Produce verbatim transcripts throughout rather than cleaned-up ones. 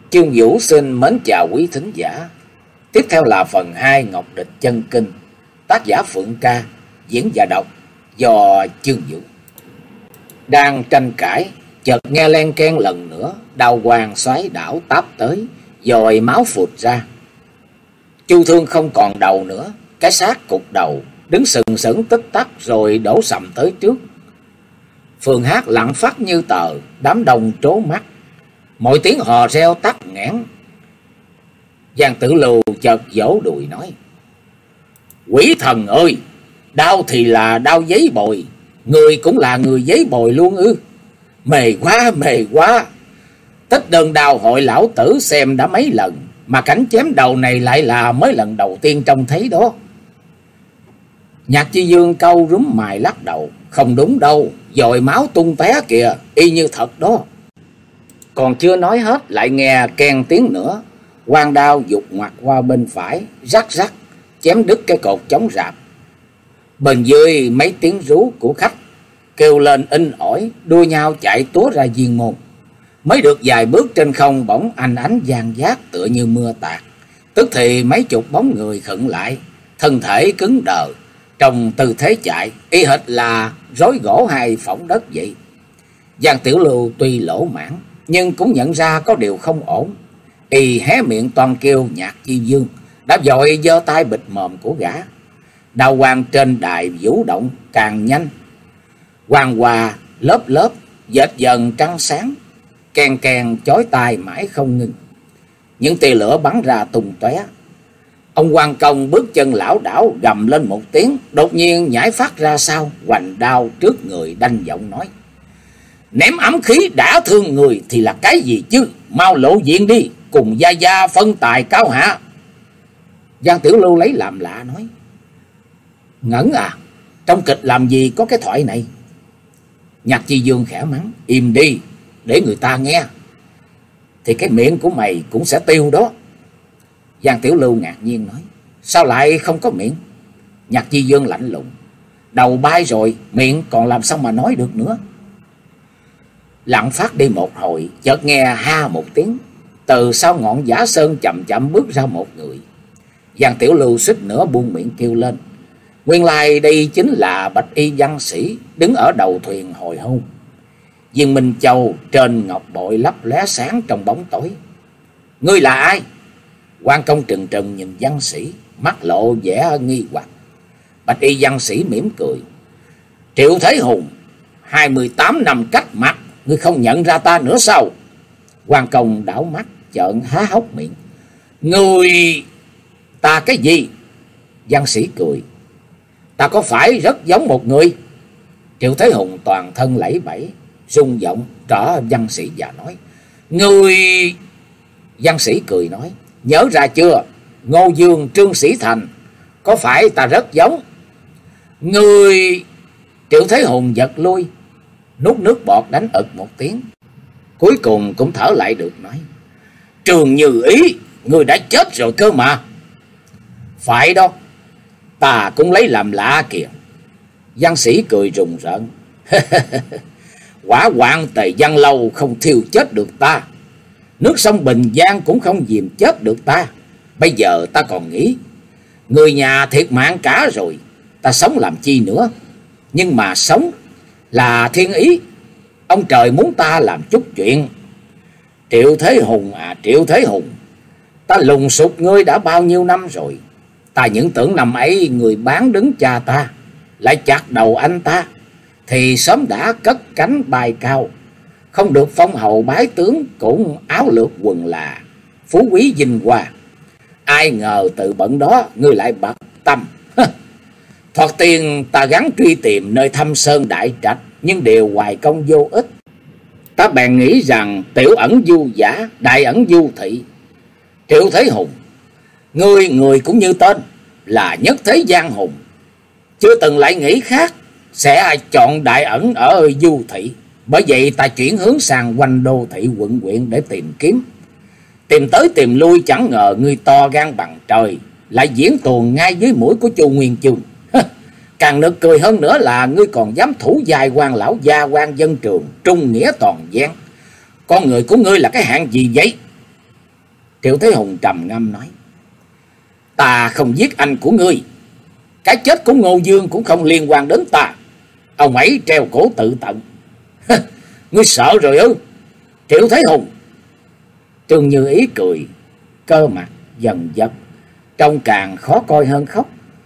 Chương Vũ xin mến chào quý thính giả. Tiếp theo là phần hai Ngọc Địch Chân Kinh, tác giả Phượng Ca, diễn và đọc do Chương Vũ. Đang tranh cãi, chợt nghe len keng lần nữa, đao quang xoáy đảo táp tới, dòi máu phụt ra. Chu Thương không còn đầu nữa, cái xác cục đầu, đứng sừng sững tích tắc rồi đổ sầm tới trước. Phường hát lặng phát như tờ, đám đông trố mắt. Mọi tiếng hò reo tắt nghẽn. Giang Tử Lưu chợt vỗ đùi nói: Quỷ thần ơi, đao thì là đao giấy bồi, người cũng là người giấy bồi luôn ư? Mề quá, mề quá. Tích đơn đao hội lão tử xem đã mấy lần, mà cảnh chém đầu này lại là mới lần đầu tiên trông thấy đó. Nhạc Chi Dương câu rúm mài lắc đầu: Không đúng đâu, dội máu tung té kìa, y như thật đó. Còn chưa nói hết lại nghe keng tiếng nữa, quang đao dục ngoặt qua bên phải, rắc rắc chém đứt cái cột chống rạp. Bên dưới mấy tiếng rú của khách kêu lên in ỏi, đua nhau chạy túa ra viên môn. Mới được vài bước trên không, bỗng ánh ánh vàng giác tựa như mưa tạt. Tức thì mấy chục bóng người khựng lại, thân thể cứng đờ, trong tư thế chạy y hệt là rối gỗ hay phỏng đất vậy. Giang Tiểu Lưu tuy lỗ mãn nhưng cũng nhận ra có điều không ổn. Y hé miệng toàn kêu Nhạc Chi Dương, đã vội giơ tay bịt mồm của gã. Đao quang trên đài vũ động càng nhanh, quang hòa lớp lớp dệt dần trắng sáng, keng keng chói tai mãi không ngừng. Những tia lửa bắn ra tung tóe. Ông Quan Công bước chân lảo đảo gầm lên một tiếng, đột nhiên nhảy phát ra sau, hoành đao trước người đanh giọng nói: Ném ám khí đã thương người thì là cái gì chứ, mau lộ diện đi, cùng gia gia phân tài cao hạ. Giang Tiểu Lưu lấy làm lạ nói: Ngẩn à, trong kịch làm gì có cái thoại này? Nhạc Chi Dương khẽ mắng: Im đi, để người ta nghe, thì cái miệng của mày cũng sẽ tiêu đó. Giang Tiểu Lưu ngạc nhiên nói: Sao lại không có miệng? Nhạc Chi Dương lạnh lùng: Đầu bay rồi, miệng còn làm sao mà nói được nữa. Lặng phát đi một hồi, chợt nghe ha một tiếng, từ sau ngọn giả sơn chậm chậm bước ra một người. Giang Tiểu Lưu suýt nữa buông miệng kêu lên. Nguyên lai đây chính là bạch y văn sĩ đứng ở đầu thuyền hồi hôn. Viên Minh Châu trên ngọc bội lấp lóe sáng trong bóng tối. Ngươi là ai? Quan Công trừng trừng nhìn văn sĩ, mắt lộ vẻ nghi hoặc. Bạch y văn sĩ mỉm cười: Triệu Thế Hùng, hai mươi tám năm cách mặt, ngươi không nhận ra ta nữa sao? Quan Công đảo mắt trợn há hốc miệng: Ngươi... ta cái gì? Văn sĩ cười: Ta có phải rất giống một người? Triệu Thế Hùng toàn thân lẫy bẫy, rung giọng trở văn sĩ và nói: Ngươi... Văn sĩ cười nói: Nhớ ra chưa, Ngô Dương Trương Sĩ Thành, có phải ta rất giống? Ngươi... Triệu Thế Hùng giật lui, nuốt nước bọt đánh ực một tiếng, cuối cùng cũng thở lại được, nói: Trường Như Ý, ngươi đã chết rồi cơ mà. Phải đó, ta cũng lấy làm lạ kìa. Văn sĩ cười rùng rợn: Quả Hoạn Tề Văn Lâu không thiêu chết được ta, nước sông Bình Giang cũng không dìm chết được ta. Bây giờ ta còn nghĩ người nhà thiệt mạng cả rồi, ta sống làm chi nữa? Nhưng mà sống là thiên ý, ông trời muốn ta làm chút chuyện. Triệu Thế Hùng à, Triệu Thế Hùng, ta lùng sục ngươi đã bao nhiêu năm rồi. Ta những tưởng năm ấy người bán đứng cha ta, lại chặt đầu anh ta, thì sớm đã cất cánh bay cao, không được phong hầu bái tướng, cũng áo lược quần là, phú quý vinh hoa. Ai ngờ từ bận đó ngươi lại bật tâm. Thoạt tiên ta gắng truy tìm nơi thâm sơn đại trạch, nhưng đều hoài công vô ích. Ta bèn nghĩ rằng tiểu ẩn du giả, đại ẩn du thị. Triệu Thế Hùng, ngươi người cũng như tên, là nhất thế giang hùng, chưa từng lại nghĩ khác sẽ chọn đại ẩn ở du thị. Bởi vậy ta chuyển hướng sang quanh đô thị quận huyện để tìm kiếm. Tìm tới tìm lui chẳng ngờ ngươi to gan bằng trời, lại diễn tuồng ngay dưới mũi của Chu Nguyên Chương. Càng nực cười hơn nữa là ngươi còn dám thủ dài quan lão gia, quan dân trường, trung nghĩa toàn gian. Con người của ngươi là cái hạng gì vậy? Triệu Thế Hùng trầm ngâm nói: Ta không giết anh của ngươi. Cái chết của Ngô Dương cũng không liên quan đến ta. Ông ấy treo cổ tự tận. Ngươi sợ rồi ư? Triệu Thế Hùng. Trương Như Ý cười, cơ mặt dần dần trông càng khó coi hơn khóc.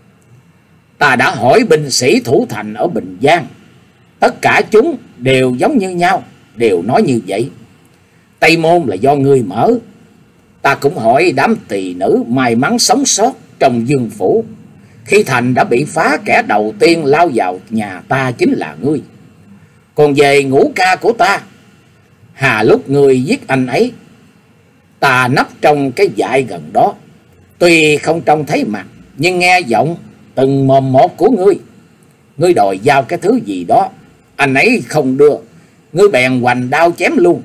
Ta đã hỏi binh sĩ thủ thành ở Bình Giang, tất cả chúng đều giống như nhau, đều nói như vậy. Tây Môn là do ngươi mở. Ta cũng hỏi đám tỳ nữ may mắn sống sót trong Dương phủ, khi thành đã bị phá, kẻ đầu tiên lao vào nhà ta chính là ngươi. Còn về Ngũ ca của ta, hà lúc ngươi giết anh ấy, ta nấp trong cái dại gần đó, tuy không trông thấy mặt nhưng nghe giọng từng mồm một của ngươi. Ngươi đòi giao cái thứ gì đó, anh ấy không đưa, ngươi bèn hoành đao chém luôn.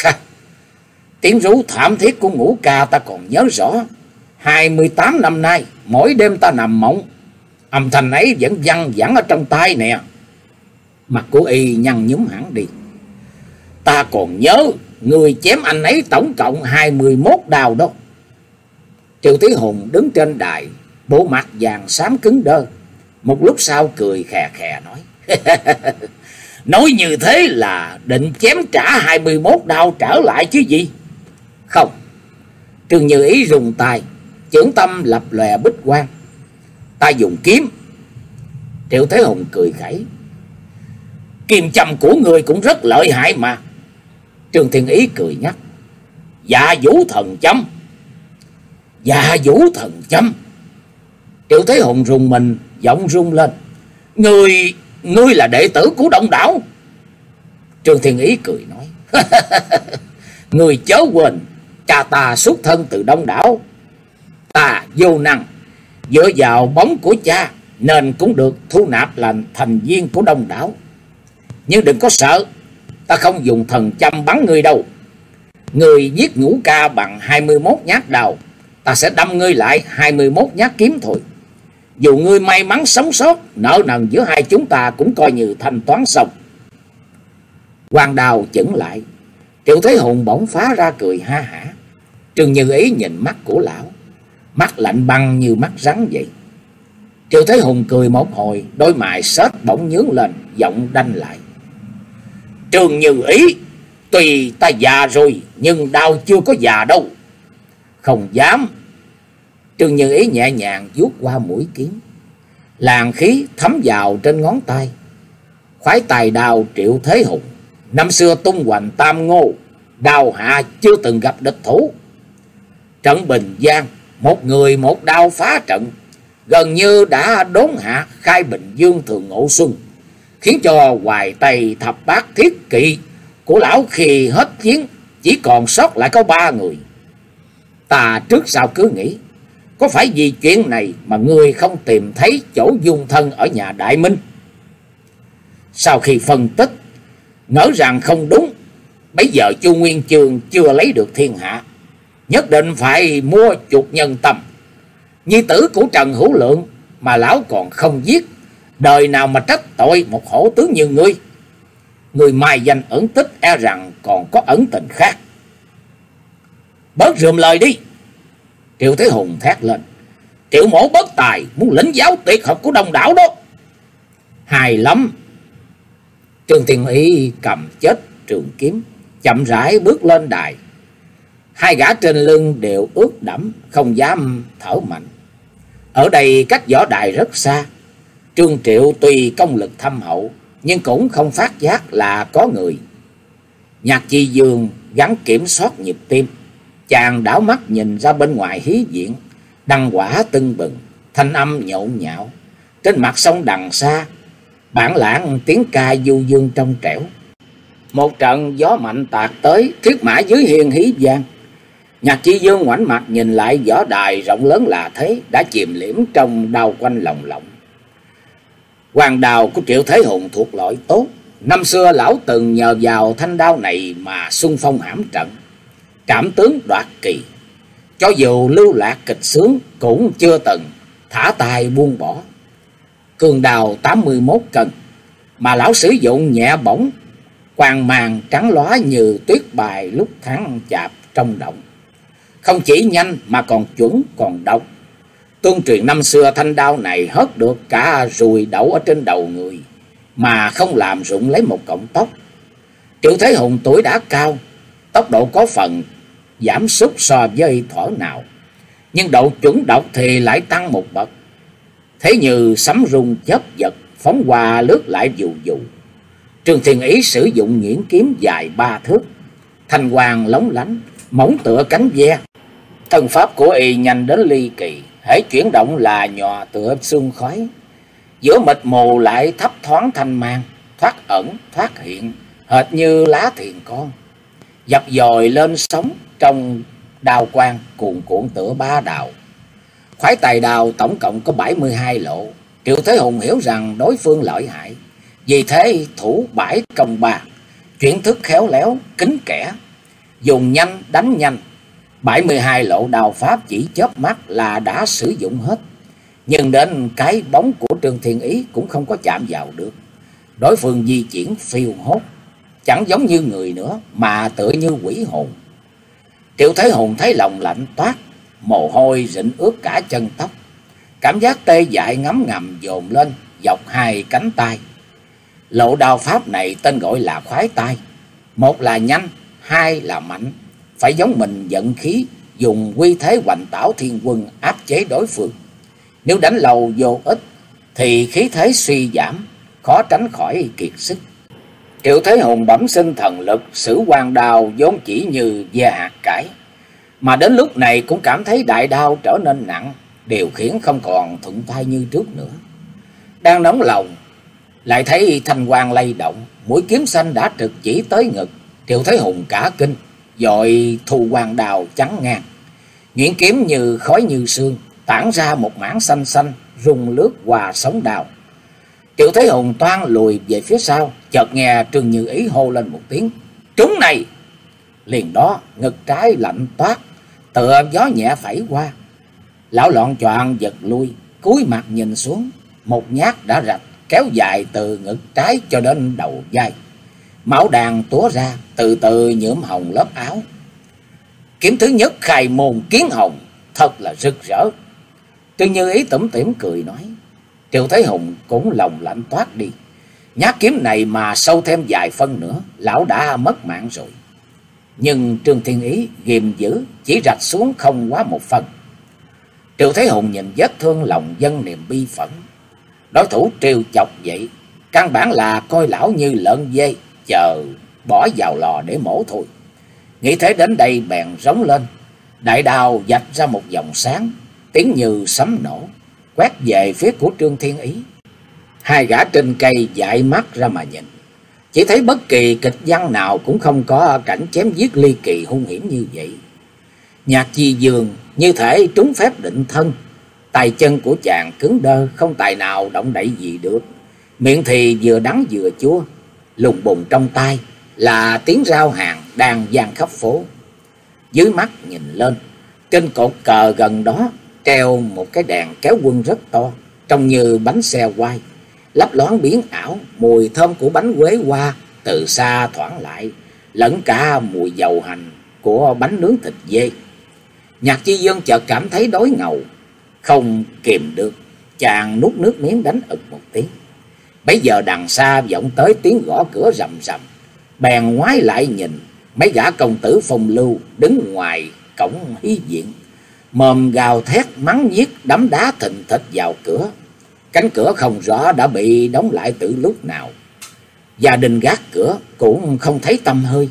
Tiếng rú thảm thiết của Ngũ ca ta còn nhớ rõ. Hai mươi tám năm nay, mỗi đêm ta nằm mộng, âm thanh ấy vẫn văng vẳng ở trong tai nè. Mặt của y nhăn nhúm hẳn đi. Ta còn nhớ người chém anh ấy tổng cộng hai mươi mốt đao đó. Triệu Thế Hùng đứng trên đài, bộ mặt vàng xám cứng đơ. Một lúc sau cười khè khè nói: Nói như thế là định chém trả hai mươi mốt đao trở lại chứ gì? Không. Trương Như Ý rùng tay, chưởng tâm lập lòe bích quang. Ta dùng kiếm. Triệu Thế Hùng cười khẩy: Kim châm của người cũng rất lợi hại mà. Trương Thiên Ý cười nhắc: Dạ vũ thần châm. Dạ vũ thần châm. Triệu Thế Hùng rùng mình, giọng rung lên: Ngươi, ngươi là đệ tử của Đông Đảo? Trương Thiên Ý cười nói: Ngươi chớ quên, cha ta xuất thân từ Đông Đảo. Ta vô năng, dựa vào bóng của cha nên cũng được thu nạp làm thành viên của Đông Đảo. Nhưng đừng có sợ, ta không dùng thần châm bắn ngươi đâu. Ngươi giết Ngũ ca bằng hai mươi mốt nhát đao, ta sẽ đâm ngươi lại hai mươi mốt nhát kiếm thôi. Dù ngươi may mắn sống sót, nợ nần giữa hai chúng ta cũng coi như thanh toán xong. Hoàng đào chững lại, Triệu Thế Hùng bỗng phá ra cười ha hả. Trương Như Ý nhìn mắt của lão, mắt lạnh băng như mắt rắn vậy. Triệu Thế Hùng cười một hồi, đôi mày xếch bỗng nhướng lên, giọng đanh lại: Trương Như Ý, tuy ta già rồi nhưng đau chưa có già đâu. Không dám. Trương Như Ý nhẹ nhàng vuốt qua mũi kiếm, làn khí thấm vào trên ngón tay. Khoái tài đao Triệu Thế Hùng, năm xưa tung hoành tam ngô, đao hạ chưa từng gặp địch thủ. Trận Bình Giang, một người một đao phá trận, gần như đã đốn hạ Khai Bình Dương Thường Ngộ Xuân, khiến cho hoài tây thập bát thiết kỵ của lão khi hết chiến chỉ còn sót lại có ba người. Ta trước sau cứ nghĩ, có phải vì chuyện này mà ngươi không tìm thấy chỗ dung thân ở nhà Đại Minh? Sau khi phân tích, ngỡ rằng không đúng. Bây giờ Chu Nguyên Chương chưa lấy được thiên hạ, nhất định phải mua chuộc nhân tâm. Nhi tử của Trần Hữu Lượng mà lão còn không giết, đời nào mà trách tội một hổ tướng như ngươi. Người mai danh ẩn tích e rằng còn có ẩn tình khác. Bớt rườm lời đi. Triệu Thế Hùng thét lên: Triệu mổ bất tài, muốn lĩnh giáo tuyệt học của Đông Đảo đó. Hài lắm. Trương Thiên Ý cầm chết trường kiếm, chậm rãi bước lên đài. Hai gã trên lưng đều ướt đẫm, không dám thở mạnh. Ở đây cách võ đài rất xa. Trương Triệu tuy công lực thâm hậu, nhưng cũng không phát giác là có người. Nhạc Chi Dương gắng kiểm soát nhịp tim. Chàng đảo mắt nhìn ra bên ngoài hí viện, đăng quả tưng bừng, thanh âm nhộn nhạo. Trên mặt sông đằng xa, bản lãng tiếng ca du dương trong trẻo. Một trận gió mạnh tạt tới, thiết mã dưới hiên hí vang. Nhạc Chi Dương ngoảnh mặt nhìn lại võ đài rộng lớn là thế, đã chìm liễm trong đau quanh lòng lộng. Hoàng đào của Triệu Thế Hùng thuộc loại tốt. Năm xưa lão từng nhờ vào thanh đao này mà xung phong hãm trận, trảm tướng đoạt kỳ. Cho dù lưu lạc kịch sướng cũng chưa từng thả tay buông bỏ. Cường đào tám mươi mốt cân, mà lão sử dụng nhẹ bổng, quang màng trắng lóa như tuyết bài lúc tháng chạp trong động. Không chỉ nhanh mà còn chuẩn còn độc. Tương truyền năm xưa thanh đao này hớt được cả ruồi đậu ở trên đầu người, mà không làm rụng lấy một cọng tóc. Triệu Thế Hùng tuổi đã cao, tốc độ có phần giảm sút so với thuở nào, nhưng độ chuẩn độc thì lại tăng một bậc. Thế như sấm rung chớp giật, phóng qua lướt lại dù dù. Trương Thiên Ý sử dụng nhuyễn kiếm dài ba thước, thanh quang lóng lánh, mỏng tựa cánh ve. Thân pháp của y nhanh đến ly kỳ, hễ chuyển động là nhòa tựa sương khói. Giữa mịt mù lại thấp thoáng thanh mang, thoát ẩn thoát hiện, hệt như lá thiền con. Dập dồi lên sóng trong đào quang cuồn cuộn tựa ba đào. Khoái tài đào tổng cộng có bảy mươi hai lộ. Triệu Thế Hùng hiểu rằng đối phương lợi hại, vì thế thủ bãi công ba, chuyển thức khéo léo, kín kẽ, dùng nhanh đánh nhanh. bảy mươi hai lộ đào pháp chỉ chớp mắt là đã sử dụng hết, nhưng đến cái bóng của Trương Thiên Ý cũng không có chạm vào được. Đối phương di chuyển phiêu hốt, chẳng giống như người nữa mà tựa như quỷ hồn. Triệu Thế Hùng thấy lòng lạnh toát, mồ hôi rịn ướt cả chân tóc. Cảm giác tê dại ngấm ngầm dồn lên dọc hai cánh tay. Lộ đao pháp này tên gọi là khoái tai. Một là nhanh, hai là mạnh. Phải giống mình vận khí, dùng quy thế hoành tảo thiên quân áp chế đối phương. Nếu đánh lâu vô ích thì khí thế suy giảm, khó tránh khỏi kiệt sức. Triệu Thế Hùng bẩm sinh thần lực, sử quan đao vốn chỉ như ve hạt cải, mà đến lúc này cũng cảm thấy đại đao trở nên nặng, điều khiển không còn thuận tay như trước nữa. Đang nóng lòng, lại thấy thanh quang lay động, mũi kiếm xanh đã trực chỉ tới ngực. Triệu Thế Hùng cả kinh, vội thu quan đao chắn ngang. Nhuyễn kiếm như khói như sương, tản ra một mảng xanh xanh, rung lướt qua sóng đao. Triệu Thế Hùng toan lùi về phía sau, chợt nghe Trương Như Ý hô lên một tiếng trúng này. Liền đó ngực trái lạnh toát, tựa gió nhẹ phẩy qua. Lão loạn choạng giật lui, cúi mặt nhìn xuống, một nhát đã rạch kéo dài từ ngực trái cho đến đầu vai. Máu đàn túa ra, từ từ nhuộm hồng lớp áo. Kiếm thứ nhất khai môn kiến hồng, thật là rực rỡ. Trương Như Ý tủm tỉm cười nói. Triệu Thế Hùng cũng lòng lạnh toát đi. Nhát kiếm này mà sâu thêm vài phân nữa, lão đã mất mạng rồi. Nhưng Trương Thiên Ý ghìm giữ, chỉ rạch xuống không quá một phần. Triệu Thế Hùng nhìn vết thương lòng dân niềm bi phẫn. Đối thủ trêu chọc vậy, căn bản là coi lão như lợn dê, chờ bỏ vào lò để mổ thôi. Nghĩ thế đến đây bèn rống lên, đại đao vạch ra một dòng sáng, tiếng như sấm nổ, quét về phía của Trương Thiên Ý. Hai gã trên cây dại mắt ra mà nhìn, chỉ thấy bất kỳ kịch văn nào cũng không có cảnh chém giết ly kỳ hung hiểm như vậy. Nhạc Chi Dương như thể trúng phép định thân, tay chân của chàng cứng đơ, không tài nào động đậy gì được. Miệng thì vừa đắng vừa chua, lùng bùng trong tai là tiếng rao hàng đang vang khắp phố. Dưới mắt nhìn lên, trên cột cờ gần đó treo một cái đèn kéo quân rất to, trông như bánh xe quay, lấp loáng biến ảo. Mùi thơm của bánh quế hoa từ xa thoảng lại, lẫn cả mùi dầu hành của bánh nướng thịt dê. Nhạc Chi Dương chợt cảm thấy đói ngầu, không kìm được, chàng nuốt nước miếng đánh ực một tiếng. Bấy giờ đằng xa vọng tới tiếng gõ cửa rầm rầm, bèn ngoái lại nhìn, mấy gã công tử phong lưu đứng ngoài cổng hí viện, mồm gào thét mắng nhiếc, đấm đá thình thịch vào cửa. Cánh cửa không rõ đã bị đóng lại từ lúc nào. Gia đình gác cửa cũng không thấy tăm hơi.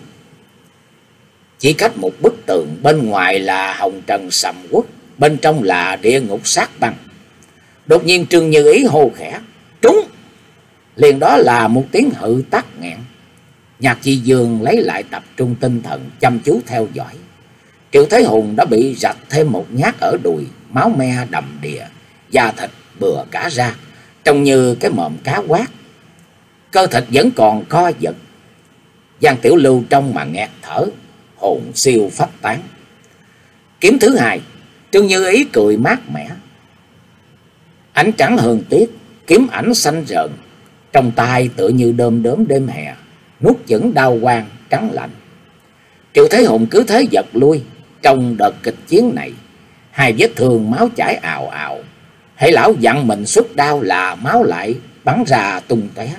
Chỉ cách một bức tường, bên ngoài là hồng trần sầm uất, bên trong là địa ngục sát băng. Đột nhiên Trương Như Ý hô khẽ trúng, liền đó là một tiếng hự tắc nghẹn. Nhạc Chi Dương lấy lại tập trung tinh thần, chăm chú theo dõi. Triệu Thế Hùng đã bị rạch thêm một nhát ở đùi, máu me đầm đìa, da thịt bừa cả ra, trông như cái mồm cá quát. Cơ thịt vẫn còn co giật. Giang Tiểu Lưu trong mà nghẹt thở, hồn siêu phách tán. Kiếm thứ hai, Trương Như Ý cười mát mẻ. Ánh trắng hương tuyết, kiếm ảnh xanh rợn, trong tay tựa như đom đóm đêm hè, nuốt chửng đao quang trắng lạnh. Triệu Thế Hùng cứ thế giật lui, Trong đợt kịch chiến này, hai vết thương máu chảy ào ào. Hễ lão dặn mình xuất đao là máu lại bắn ra tung tóe.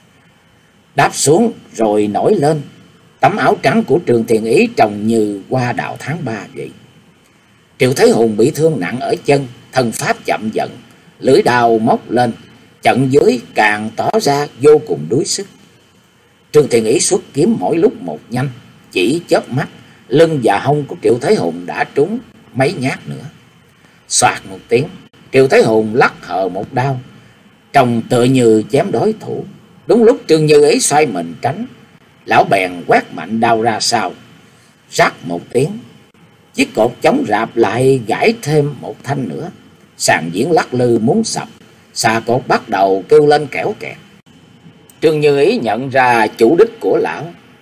Đáp xuống rồi nổi lên. Tấm áo trắng của Trương Thiên Ý trông như hoa đào tháng ba vậy. Triệu Thế Hùng bị thương nặng ở chân, thân pháp chậm dần, lưỡi đao móc lên, chận dưới càng tỏ ra vô cùng đuối sức. Trương Thiên Ý xuất kiếm mỗi lúc một nhanh, chỉ chớp mắt, lưng và hông của Triệu Thế Hùng đã trúng mấy nhát nữa. Xoạt một tiếng, Triệu Thế Hùng lắc hờ một đao, trông tựa như chém đối thủ. Đúng lúc Trương Như Ý xoay mình tránh, lão bèn quét mạnh đao ra sau. Rắc một tiếng, chiếc cột chống rạp lại gãy thêm một thanh nữa. Sàn diễn lắc lư muốn sập, xà cột bắt đầu kêu lên kẽo kẹt. Trương Như Ý nhận ra chủ đích của lão,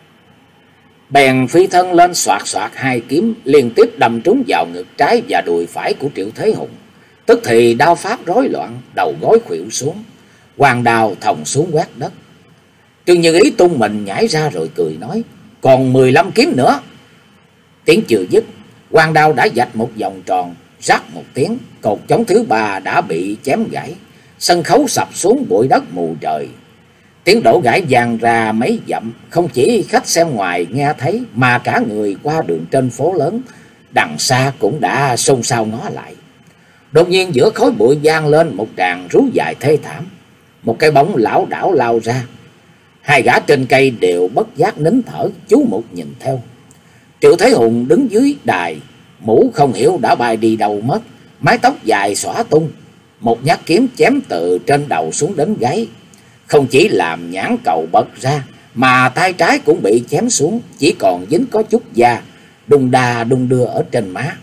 bèn phi thân lên xoạt xoạt hai kiếm liên tiếp đâm trúng vào ngực trái và đùi phải của Triệu Thế Hùng. Tức thì đao pháp rối loạn, đầu gối khuỵu xuống, hoàng đao thòng xuống quét đất. Trương Như Ý tung mình nhảy ra rồi cười nói: "Còn mười lăm kiếm nữa." Tiếng chưa dứt, hoàng đao đã vạch một vòng tròn, rắc một tiếng, cột chống thứ ba đã bị chém gãy, sân khấu sập xuống bụi đất mù trời. Tiếng đổ gãy vang ra mấy dặm, không chỉ khách xem ngoài nghe thấy mà cả người qua đường trên phố lớn đằng xa cũng đã xôn xao ngó lại. Đột nhiên giữa khói bụi vang lên một tràng rú dài thê thảm. Một cái bóng lảo đảo lao ra. Hai gã trên cây đều bất giác nín thở chú mục nhìn theo. Triệu Thế Hùng đứng dưới đài, mũ không hiểu đã bay đi đâu mất, mái tóc dài xõa tung, một nhát kiếm chém từ trên đầu xuống đến gáy. Không chỉ làm nhãn cầu bật ra, mà tay trái cũng bị chém xuống, chỉ còn dính có chút da, đung đà đung đưa ở trên má.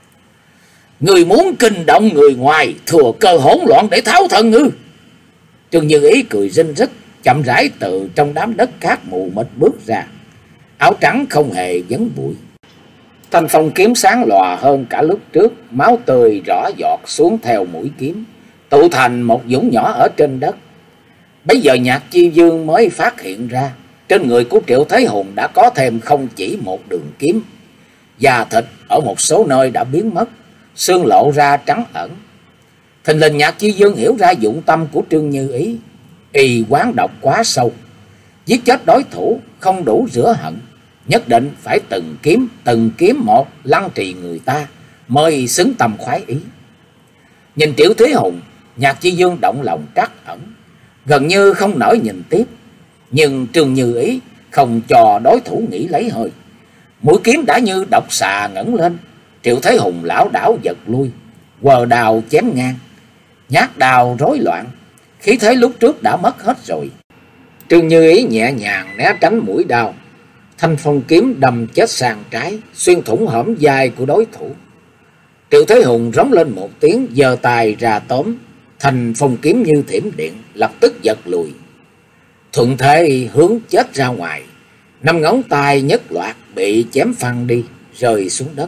"Người muốn kinh động người ngoài, thừa cơ hỗn loạn để tháo thân ư?" Trương Như Ý cười rinh rít, chậm rãi từ trong đám đất cát mù mịt bước ra. Áo trắng không hề vấn bụi, thanh phong kiếm sáng lòa hơn cả lúc trước, máu tươi rõ giọt xuống theo mũi kiếm, tụ thành một vũng nhỏ ở trên đất. Bấy giờ Nhạc Chi Dương mới phát hiện ra, trên người của Triệu Thế Hùng đã có thêm không chỉ một đường kiếm. Da thịt ở một số nơi đã biến mất, xương lộ ra trắng ẩn. Thình lình Nhạc Chi Dương hiểu ra dụng tâm của Trương Như Ý. Y quán độc quá sâu, giết chết đối thủ không đủ rửa hận, nhất định phải từng kiếm từng kiếm một lăng trì người ta mới xứng tâm khoái ý. Nhìn Triệu Thế Hùng, Nhạc Chi Dương động lòng trắc ẩn, gần như không nỡ nhìn tiếp. Nhưng Trương Như Ý không cho đối thủ nghỉ lấy hơi. Mũi kiếm đã như độc xà ngẩng lên. Triệu Thế Hùng lảo đảo giật lui, quờ đào chém ngang, nhát đào rối loạn, khí thế lúc trước đã mất hết rồi. Trương Như Ý nhẹ nhàng né tránh mũi đao, thanh phong kiếm đâm chết sang trái, xuyên thủng hõm vai của đối thủ. Triệu Thế Hùng rống lên một tiếng, giơ tay ra tóm, thành phong kiếm như thiểm điện, lập tức giật lùi. Thuận thế hướng chết ra ngoài, năm ngón tay nhất loạt bị chém phăng đi, rơi xuống đất.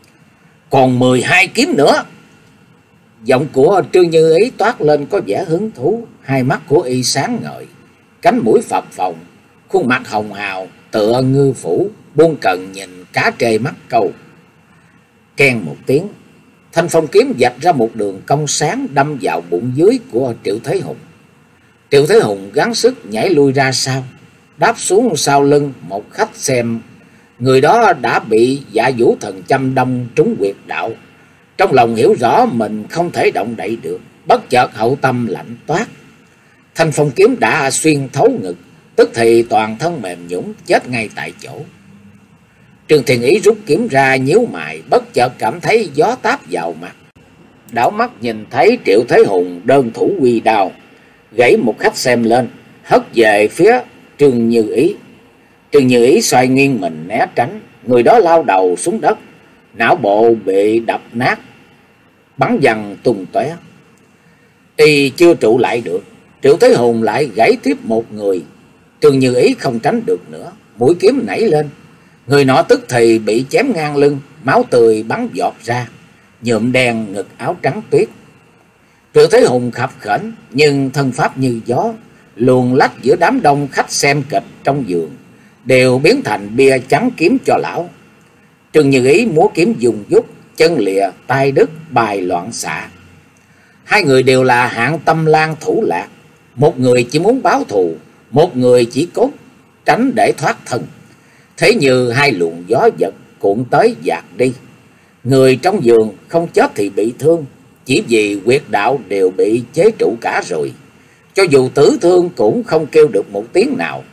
"Còn mười hai kiếm nữa." Giọng của Trương Như Ý toát lên có vẻ hứng thú, hai mắt của y sáng ngời, cánh mũi phập phồng, khuôn mặt hồng hào tựa ngư phủ, buông cần nhìn cá trê mắt câu. Keng một tiếng, thanh phong kiếm vạch ra một đường cong sáng đâm vào bụng dưới của Triệu Thế Hùng. Triệu Thế Hùng gắng sức nhảy lui ra sau, đáp xuống sau lưng một khách xem. Người đó đã bị Dạ Vũ Thần châm đâm trúng huyệt đạo, trong lòng hiểu rõ mình không thể động đậy được, bất chợt hậu tâm lạnh toát. Thanh phong kiếm đã xuyên thấu ngực, tức thì toàn thân mềm nhũn chết ngay tại chỗ. Trương Thiên Ý rút kiếm ra nhíu mày, bất chợt cảm thấy gió táp vào mặt. Đảo mắt nhìn thấy Triệu Thế Hùng đơn thủ huy đao, gãy một khách xem lên, hất về phía Trương Như Ý. Trương Như Ý xoay nghiêng mình né tránh, người đó lao đầu xuống đất, não bộ bị đập nát, bắn văng tung tóe. Y chưa trụ lại được, Triệu Thế Hùng lại gãy tiếp một người. Trương Như Ý không tránh được nữa, mũi kiếm nảy lên, người nọ tức thì bị chém ngang lưng, máu tươi bắn giọt ra, nhuộm đen ngực áo trắng tuyết. Triệu Thế Hùng khập khểnh nhưng thân pháp như gió, luồn lách giữa đám đông khách xem kịch trong vườn, đều biến thành bia chắn kiếm cho lão. Trương Như Ý múa kiếm dùng dút, chân lìa, tay đứt, bài loạn xạ. Hai người đều là hạng tâm lang thủ lạc, một người chỉ muốn báo thù, một người chỉ cốt tránh để thoát thân. Thế như hai luồng gió giật cuộn tới dạt đi. Người trong giường không chết thì bị thương, chỉ vì huyệt đạo đều bị chế trụ cả rồi. Cho dù tử thương cũng không kêu được một tiếng nào.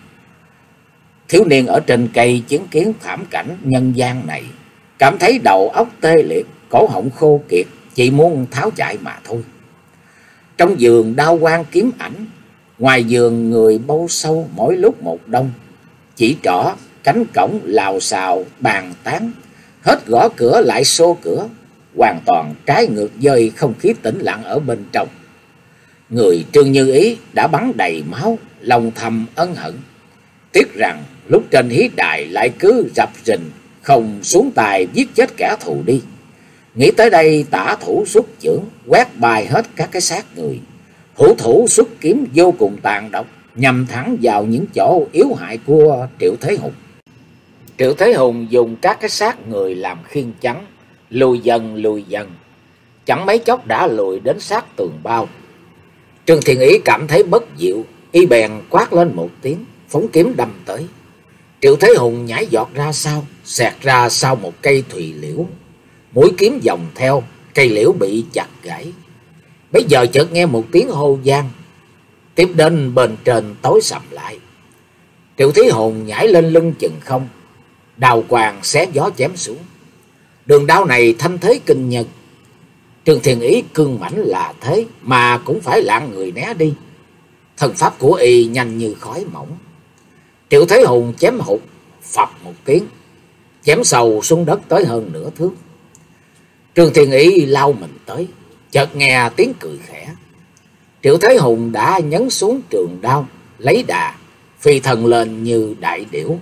Thiếu niên ở trên cây chứng kiến thảm cảnh nhân gian này, cảm thấy đầu óc tê liệt, cổ họng khô kiệt, chỉ muốn tháo chạy mà thôi. Trong giường đao quang kiếm ảnh, ngoài giường người bâu sâu mỗi lúc một đông. Chỉ trỏ cánh cổng lào xào bàn tán, hết gõ cửa lại xô cửa, hoàn toàn trái ngược với không khí tĩnh lặng ở bên trong. Người Trương Như Ý đã bắn đầy máu, lòng thầm ân hận. Tiếc rằng lúc trên hí đài lại cứ rập rình, không xuống tài giết chết kẻ thù đi. Nghĩ tới đây, tả thủ xuất chưởng quét bài hết các cái xác người. Hữu thủ xuất kiếm vô cùng tàn độc, nhằm thẳng vào những chỗ yếu hại của Triệu Thế Hùng. Triệu Thế Hùng dùng các cái xác người làm khiên chắn, lùi dần lùi dần, chẳng mấy chốc đã lùi đến sát tường bao. Trương Thiên Ý cảm thấy bất diệu, y bèn quát lên một tiếng, phóng kiếm đâm tới. Triệu Thế Hùng nhảy giọt ra sau, xẹt ra sau một cây thùy liễu. Mũi kiếm vòng theo, cây liễu bị chặt gãy. Bây giờ chợt nghe một tiếng hô vang, tiếp đến bên trên tối sầm lại. Triệu Thế Hùng nhảy lên lưng chừng không, đào quàng xé gió chém xuống. Đường đao này thanh thế kinh nhân. Trương Thiên Ý cương mãnh là thế mà cũng phải lạng người né đi. Thần pháp của y nhanh như khói mỏng. Triệu Thế Hùng chém hụt, phập một tiếng, chém sâu xuống đất tới hơn nửa thước. Trương Thiên Ý lao mình tới, chợt nghe tiếng cười khẽ. Triệu Thế Hùng đã nhấn xuống trường đao, lấy đà, phi thần lên như đại điểu,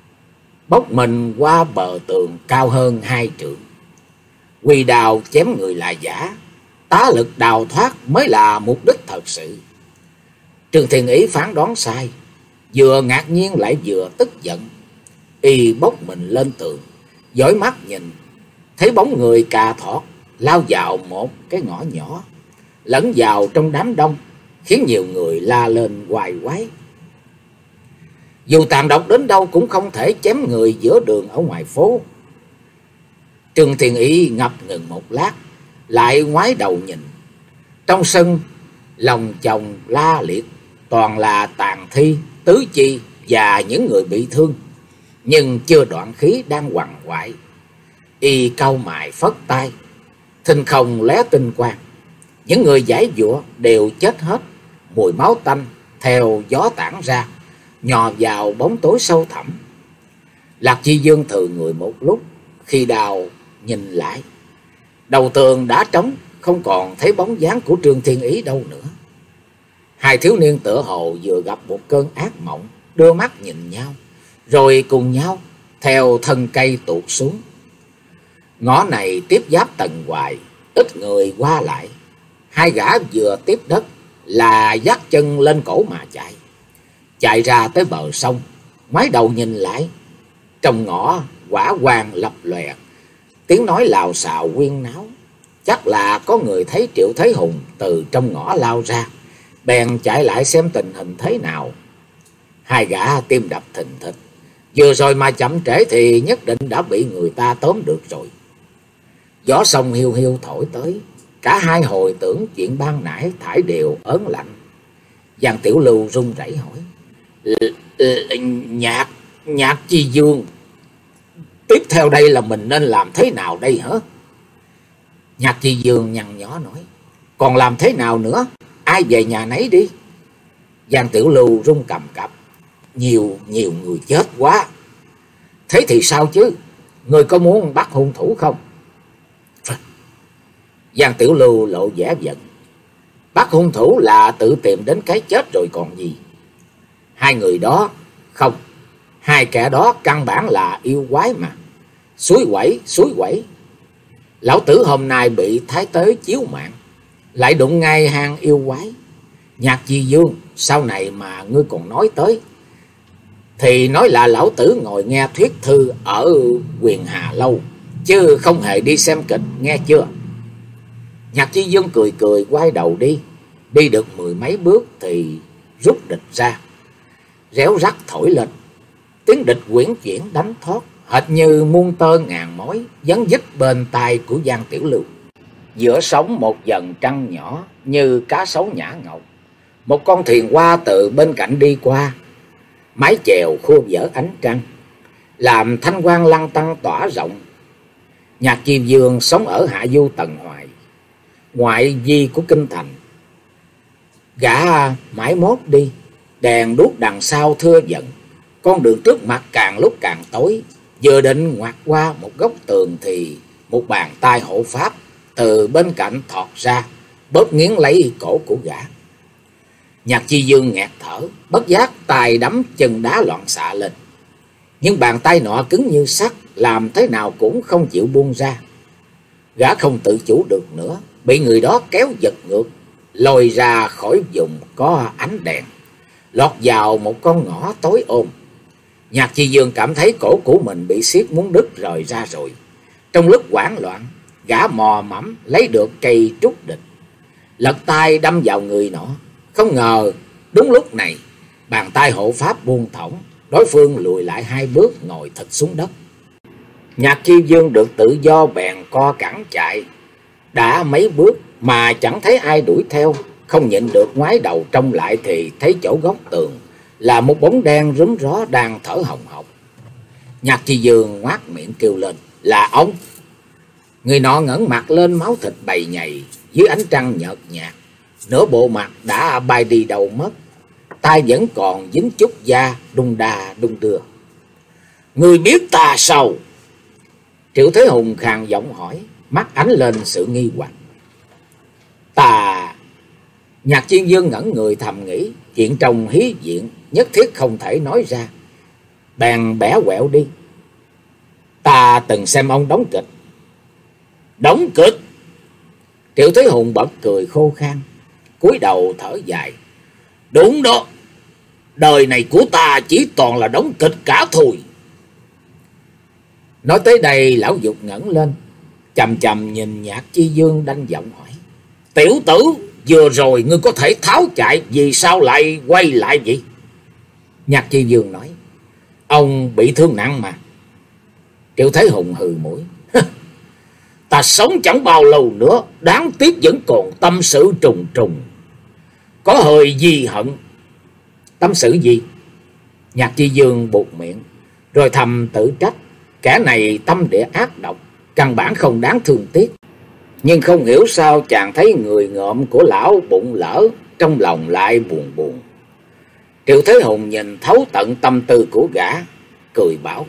bốc mình qua bờ tường cao hơn hai trượng. Quỳ đào chém người là giả, tá lực đào thoát mới là mục đích thật sự. Trương Thiên Ý phán đoán sai, vừa ngạc nhiên lại vừa tức giận. Y bốc mình lên tường, dõi mắt nhìn, thấy bóng người cà thọt lao vào một cái ngõ nhỏ, lẫn vào trong đám đông, khiến nhiều người la lên hoài quái. Dù tàn độc đến đâu cũng không thể chém người giữa đường ở ngoài phố. Trương Thiên Ý ngập ngừng một lát, lại ngoái đầu nhìn. Trong sân lòng chồng la liệt, toàn là tàn thi, tứ chi và những người bị thương, nhưng chưa đoạn khí đang quằn quại. Y cau mày phất tay, thinh không lóe tinh quang. Những người giải giụa đều chết hết, mùi máu tanh theo gió tản ra, nhò vào bóng tối sâu thẳm. Lạc Chi Dương thừ người một lúc, khi đào nhìn lại, đầu tường đã trống, không còn thấy bóng dáng của Trương Thiên Ý đâu nữa. Hai thiếu niên tựa hồ vừa gặp một cơn ác mộng, đưa mắt nhìn nhau, rồi cùng nhau theo thân cây tuột xuống. Ngõ này tiếp giáp tầng hoài, ít người qua lại. Hai gã vừa tiếp đất là dắt chân lên cổ mà chạy. Chạy ra tới bờ sông, ngoái đầu nhìn lại, trong ngõ hỏa quang lập lòe, tiếng nói lào xào huyên náo. Chắc là có người thấy Triệu Thế Hùng từ trong ngõ lao ra, bèn chạy lại xem tình hình thế nào. Hai gã tim đập thình thịch, vừa rồi mà chậm trễ thì nhất định đã bị người ta tóm được rồi. Gió sông hiu hiu thổi tới, cả hai hồi tưởng chuyện ban nãy thải đều ớn lạnh. Giang Tiểu Lưu run rẩy hỏi: Nhạc, Nhạc Chi Dương, tiếp theo đây là mình nên làm thế nào đây hả? Nhạc Chi Dương nhăn nhó nói: Còn làm thế nào nữa, ai về nhà nấy đi. Giang Tiểu Lưu run cầm cập: Nhiều, nhiều người chết quá. Thế thì sao chứ, người có muốn bắt hung thủ không? Giang Tiểu Lưu lộ vẻ giận: Bắt hung thủ là tự tìm đến cái chết rồi còn gì. Hai người đó, không, hai kẻ đó căn bản là yêu quái mà. Suối quẩy, suối quẩy. Lão tử hôm nay bị thái tế chiếu mạng, lại đụng ngay hang yêu quái. Nhạc Chi Dương, sau này mà ngươi còn nói tới, thì nói là lão tử ngồi nghe thuyết thư ở Quyền Hà Lâu, chứ không hề đi xem kịch, nghe chưa? Nhạc Chi Dương cười cười quay đầu đi. Đi được mười mấy bước thì rút địch ra. Réo rắt thổi lên, tiếng địch quyển chuyển đánh thoát, hệt như muôn tơ ngàn mối vấn vít bên tai của Giang Tiểu Lưu. Giữa sóng một dần trăng nhỏ như cá sấu nhã ngọc. Một con thuyền hoa từ bên cạnh đi qua, mái chèo khua vỡ ánh trăng, làm thanh quang lăng tăng tỏa rộng. Nhạc Chi Dương sống ở hạ du Tần Hoài, ngoại vi của kinh thành. Gã mãi mốt đi, đèn đuốc đằng sau thưa dần, con đường trước mặt càng lúc càng tối. Vừa định ngoặt qua một góc tường thì một bàn tay hộ pháp từ bên cạnh thọt ra, bóp nghiến lấy cổ của gã. Nhạc Chi Dương nghẹt thở, bất giác tay đấm chân đá loạn xạ lên. Nhưng bàn tay nọ cứng như sắt, làm thế nào cũng không chịu buông ra. Gã không tự chủ được nữa, bị người đó kéo giật ngược, lôi ra khỏi vùng có ánh đèn, lọt vào một con ngõ tối ôm. Nhạc Chi Dương cảm thấy cổ của mình bị siết muốn đứt rời ra rồi. Trong lúc hoảng loạn, gã mò mẫm lấy được cây trúc địch, lật tay đâm vào người nọ. Không ngờ đúng lúc này, bàn tay hộ pháp buông thõng, đối phương lùi lại hai bước ngồi thịt xuống đất. Nhạc Chi Dương được tự do bèn co cẳng chạy. Đã mấy bước mà chẳng thấy ai đuổi theo, không nhịn được ngoái đầu trông lại thì thấy chỗ góc tường là một bóng đen rúm ró đang thở hồng hộc. Nhạc Chi Dương ngoác miệng kêu lên: "Là ông!" Người nọ ngẩng mặt lên, máu thịt bầy nhầy dưới ánh trăng nhợt nhạt, nửa bộ mặt đã bay đi đâu mất, tay vẫn còn dính chút da đung đà đung đưa. "Người biết ta sao?" Triệu Thế Hùng khàn giọng hỏi, mắt ánh lên sự nghi hoặc. "Ta..." Nhạc Chi Dương ngẩn người thầm nghĩ, chuyện trong hí diện nhất thiết không thể nói ra, bèn bẻ quẹo đi. "Ta từng xem ông đóng kịch." "Đóng kịch?" Triệu Thế Hùng bật cười khô khan, cúi đầu thở dài. "Đúng đó, đời này của ta chỉ toàn là đóng kịch cả thôi." Nói tới đây, lão Dục ngẩng lên, chầm chầm nhìn Nhạc Chi Dương đanh giọng hỏi: "Tiểu tử, vừa rồi ngươi có thể tháo chạy, vì sao lại quay lại vậy?" Nhạc Chi Dương nói: "Ông bị thương nặng mà." Triệu Thế Hùng hừ mũi: "Ta sống chẳng bao lâu nữa, đáng tiếc vẫn còn tâm sự trùng trùng. Có hơi gì hận." "Tâm sự gì?" Nhạc Chi Dương buột miệng, rồi thầm tự trách, kẻ này tâm địa ác độc, căn bản không đáng thương tiếc. Nhưng không hiểu sao chàng thấy người ngợm của lão bụng lỡ, trong lòng lại buồn buồn. Triệu Thế Hùng nhìn thấu tận tâm tư của gã, cười bảo: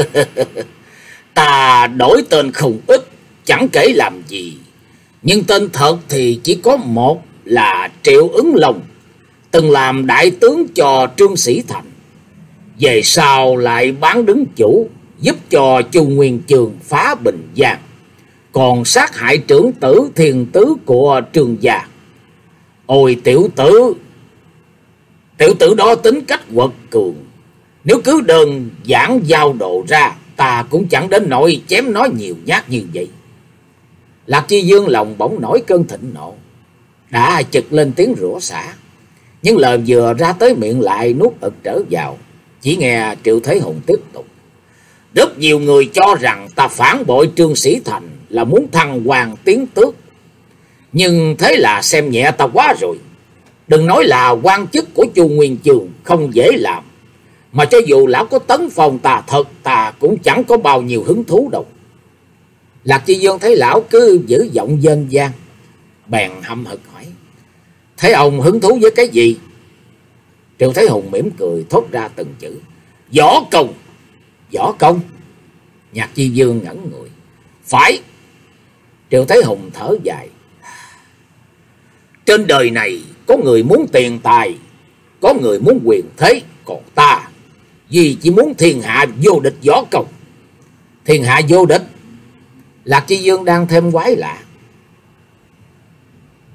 "Ta đổi tên không ít, chẳng kể làm gì, nhưng tên thật thì chỉ có một là Triệu Ứng Long, từng làm đại tướng cho Trương Sĩ Thành, về sau lại bán đứng chủ, giúp cho Chu Nguyên Chương phá Bình Giang, còn sát hại trưởng tử Thiền Tứ của Trương gia. Ôi tiểu tử, tiểu tử đó tính cách quật cường, nếu cứ đơn giản giao đồ ra, ta cũng chẳng đến nỗi chém nó nhiều nhát như vậy." Lạc Chi Dương lòng bỗng nổi cơn thịnh nộ, đã chực lên tiếng rủa xả, nhưng lời vừa ra tới miệng lại nuốt ực trở vào. Chỉ nghe Triệu Thế Hùng tiếp tục: "Rất nhiều người cho rằng ta phản bội Trương Sĩ Thành là muốn thăng hoàng tiến tước, nhưng thế là xem nhẹ ta quá rồi. Đừng nói là quan chức của Chu Nguyên Chương không dễ làm, mà cho dù lão có tấn phong ta thật, ta cũng chẳng có bao nhiêu hứng thú đâu." Lạc Chi Dương thấy lão cứ giữ giọng dên dang, bèn hậm hực hỏi: "Thế ông hứng thú với cái gì?" Triệu Thế Hùng mỉm cười thốt ra từng chữ: "Võ công." "Võ công?" Nhạc Chi Dương ngẩn người. "Phải." Triệu Thế Hùng thở dài: "Trên đời này có người muốn tiền tài, có người muốn quyền thế, còn ta vì chỉ muốn thiên hạ vô địch võ công." "Thiên hạ vô địch?" Lạc Chi Dương đang thêm quái lạ.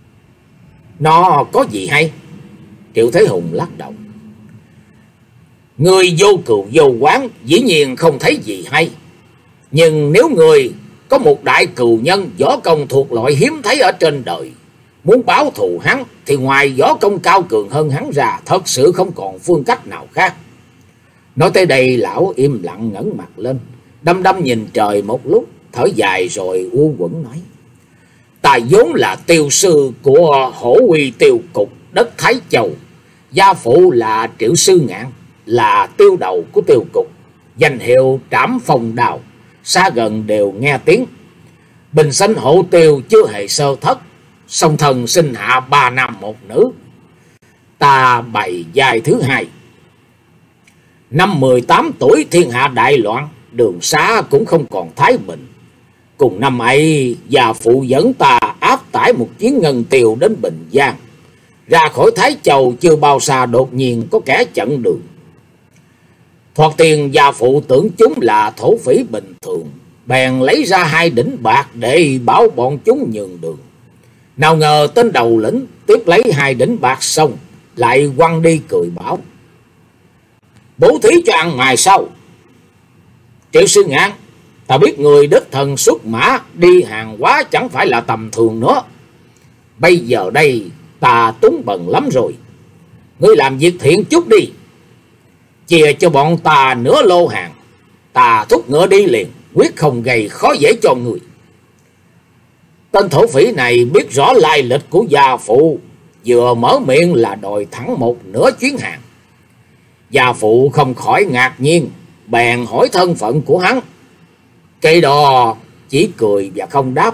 "Nó có gì hay?" Triệu Thế Hùng lắc đầu: Người vô cừu vô quán dĩ nhiên không thấy gì hay. Nhưng nếu người có một đại cừu nhân võ công thuộc loại hiếm thấy ở trên đời, muốn báo thù hắn thì ngoài võ công cao cường hơn hắn ra, thật sự không còn phương cách nào khác. Nói tới đây, lão im lặng ngẩng mặt lên, đăm đăm nhìn trời một lúc, thở dài rồi u uẩn nói: Ta vốn là tiêu sư của Hổ Uy Tiêu Cục đất Thái Châu, gia phụ là Triệu Sư Ngạn, là tiêu đầu của tiêu cục, danh hiệu Trảm Phong Đào, xa gần đều nghe tiếng. Bình sinh hộ tiêu chưa hề sơ thất, song thần sinh hạ ba nam một nữ. Ta bày giai thứ hai. Năm mười tám tuổi thiên hạ đại loạn, đường xá cũng không còn thái bình. Cùng năm ấy, gia phụ dẫn ta áp tải một chuyến ngân tiều đến Bình Giang. Ra khỏi Thái Châu chưa bao xa, đột nhiên có kẻ chặn đường. Thoạt tiền gia phụ tưởng chúng là thổ phỉ bình thường, bèn lấy ra hai đỉnh bạc để bảo bọn chúng nhường đường. Nào ngờ tên đầu lĩnh tiếp lấy hai đỉnh bạc xong, lại quăng đi cười bảo: Bố thí cho ăn mài sau. Triệu Sư Ngạn, ta biết người đích thần xuất mã đi hàng hóa chẳng phải là tầm thường nữa. Bây giờ đây ta túng bần lắm rồi, ngươi làm việc thiện chút đi, chia cho bọn ta nửa lô hàng, ta thúc ngựa đi liền, quyết không gây khó dễ cho người. Tên thổ phỉ này biết rõ lai lịch của gia phụ, vừa mở miệng là đòi thẳng một nửa chuyến hàng. Gia phụ không khỏi ngạc nhiên, bèn hỏi thân phận của hắn. Cây đò chỉ cười và không đáp.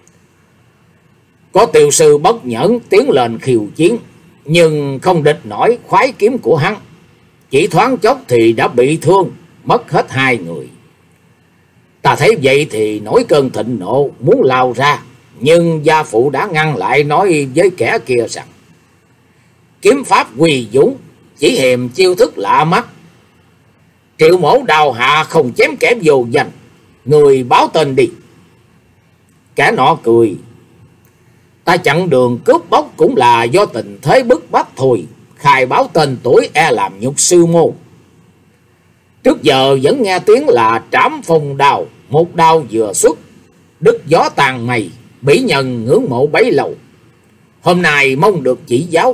Có tiêu sư bất nhẫn tiến lên khiêu chiến, nhưng không địch nổi khoái kiếm của hắn. Chỉ thoáng chốc thì đã bị thương, mất hết hai người. Ta thấy vậy thì nổi cơn thịnh nộ, muốn lao ra, nhưng gia phụ đã ngăn lại, nói với kẻ kia rằng: Kiếm pháp Huy Dũng, chỉ hiềm chiêu thức lạ mắt. Triệu mổ đào hạ không chém kẻ vô danh, người báo tên đi. Kẻ nọ cười: Ta chặn đường cướp bóc cũng là do tình thế bức bách thôi, khai báo tên tuổi e làm nhục sư môn. Trước giờ vẫn nghe tiếng là Trảm Phong Đào, một đao vừa xuất, đứt gió tàn mây, bỉ nhân ngưỡng mộ bấy lâu. Hôm nay mong được chỉ giáo.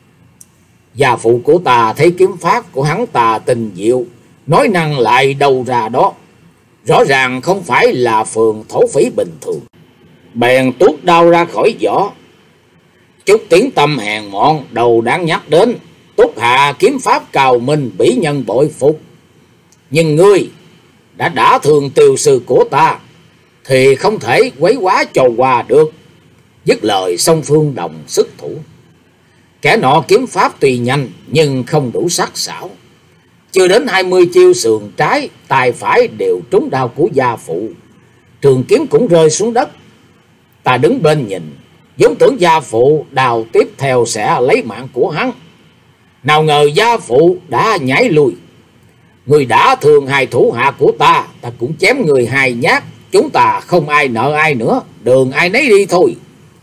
Gia phụ của ta thấy kiếm pháp của hắn ta tinh diệu, nói năng lại đâu ra đó, rõ ràng không phải là phường thổ phỉ bình thường. Bèn tuốt đao ra khỏi vỏ. Chút tiếng tâm hèn mọn đầu đáng nhắc đến, túc hạ kiếm pháp cao minh, bỉ nhân bội phục. Nhưng ngươi đã đả thương tiêu sư của ta, thì không thể quấy quá trò qua được. Dứt lời song phương đồng sức thủ. Kẻ nọ kiếm pháp tuy nhanh nhưng không đủ sắc sảo. Chưa đến hai mươi chiêu, sườn trái tay phải đều trúng đao của gia phụ, trường kiếm cũng rơi xuống đất. Ta đứng bên nhìn, vốn tưởng gia phụ đào tiếp theo sẽ lấy mạng của hắn. Nào ngờ gia phụ đã nhảy lui. Người đã thương hai thủ hạ của ta, ta cũng chém người hai nhát. Chúng ta không ai nợ ai nữa, đường ai nấy đi thôi.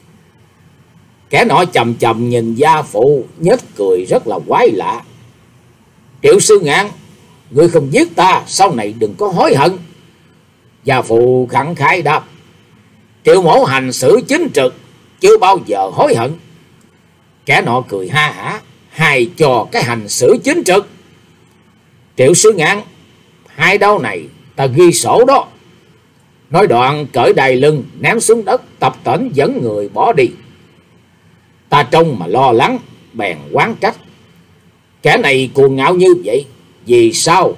Kẻ nọ chầm chầm nhìn gia phụ, nhếch cười rất là quái lạ. Triệu Sư Ngạn, ngươi không giết ta, sau này đừng có hối hận. Gia phụ khẳng khái đáp: Triệu mổ hành xử chính trực, chưa bao giờ hối hận. Kẻ nọ cười ha hả: Hay cho cái hành xử chính trực. Triệu Sư Ngạn, hai đau này ta ghi sổ đó. Nói đoạn cởi đai lưng ném xuống đất, tập tễnh dẫn người bỏ đi. Ta trông mà lo lắng, bèn oán trách: Kẻ này cuồng ngạo như vậy, vì sao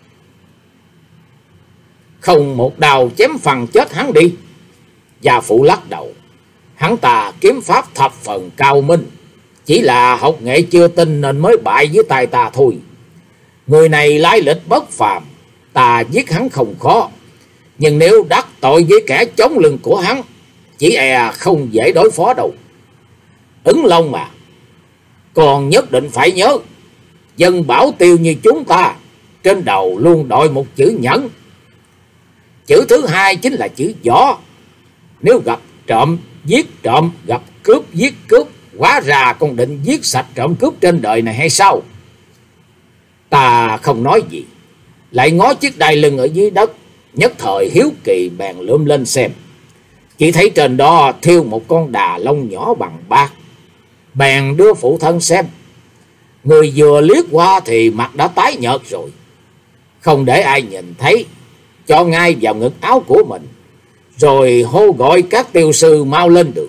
không một đao chém phần chết hắn đi? Gia phụ lắc đầu: Hắn ta kiếm pháp thập phần cao minh, chỉ là học nghệ chưa tinh nên mới bại dưới tay ta thôi. Người này lai lịch bất phàm, ta giết hắn không khó, nhưng nếu đắc tội với kẻ chống lưng của hắn, chỉ e không dễ đối phó đâu. Ứng Long mà, còn nhất định phải nhớ, dân Bảo Tiêu như chúng ta trên đầu luôn đội một chữ nhẫn. Chữ thứ hai chính là chữ võ. Nếu gặp trộm giết trộm, gặp cướp giết cướp, hóa ra con định giết sạch trộm cướp trên đời này hay sao? Ta không nói gì, lại ngó chiếc đai lưng ở dưới đất, nhất thời hiếu kỳ bèn lượm lên xem. Chỉ thấy trên đó thiêu một con đà lông nhỏ bằng bạc, bèn đưa phụ thân xem. Người vừa liếc qua thì mặt đã tái nhợt rồi, không để ai nhìn thấy, cho ngay vào ngực áo của mình, rồi hô gọi các tiêu sư mau lên đường.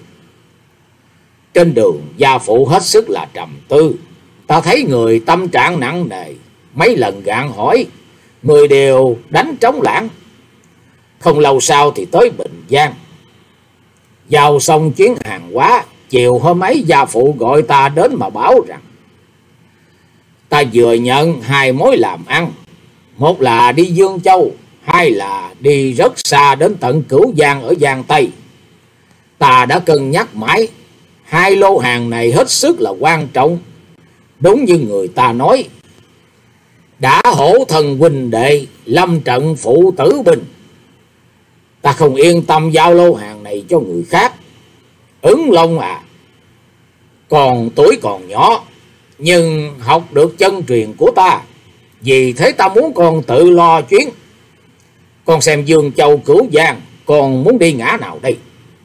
Trên đường gia phụ hết sức là trầm tư. Ta thấy người tâm trạng nặng nề, mấy lần gạn hỏi, người đều đánh trống lãng. Không lâu sau thì tới Bình Giang. Vào xong chuyến hàng hóa, chiều hôm ấy gia phụ gọi ta đến mà báo rằng ta vừa nhận hai mối làm ăn, một là đi Dương Châu, hai là đi rất xa đến tận Cửu Giang ở Giang Tây. Ta đã cân nhắc mãi, hai lô hàng này hết sức là quan trọng. Đúng như người ta nói, đã hổ thần huynh đệ, lâm trận phụ tử binh. Ta không yên tâm giao lô hàng này cho người khác. Ứng Long à, còn tuổi còn nhỏ, nhưng học được chân truyền của ta, vì thế ta muốn con tự lo chuyến. Con xem Dương Châu Cửu Giang, con muốn đi ngã nào đây?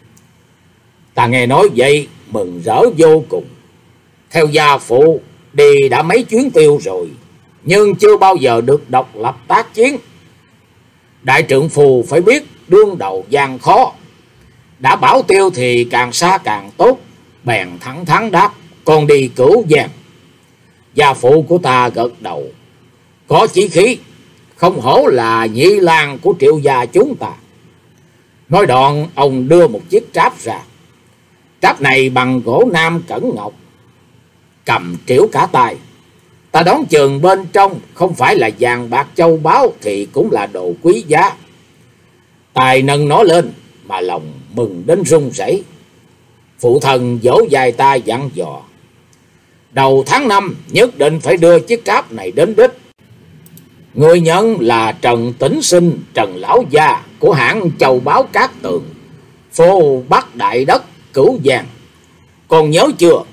Ta nghe nói vậy mừng rỡ vô cùng. Theo gia phụ, đi đã mấy chuyến tiêu rồi, nhưng chưa bao giờ được độc lập tác chiến. Đại trượng phù phải biết đương đầu gian khó, đã bảo tiêu thì càng xa càng tốt. Bèn thẳng thắn đáp, con đi Cửu Giang. Gia phụ của ta gật đầu, có chí khí, không hổ là nhị lang của Triệu gia chúng ta. Nói đoạn ông đưa một chiếc tráp ra. Tráp này bằng gỗ nam cẩn ngọc, cầm trĩu cả tay. Ta đoán chừng bên trong không phải là vàng bạc châu báu thì cũng là đồ quý giá. Tài nâng nó lên mà lòng mừng đến run rẩy. Phụ thần vỗ vai ta dặn dò, đầu tháng năm nhất định phải đưa chiếc tráp này đến đích. Người nhận là Trần Tĩnh Sinh, Trần lão gia của hãng châu báu Cát Tường, phô Bắc Đại Đất, Cửu Giang. Còn nhớ chưa?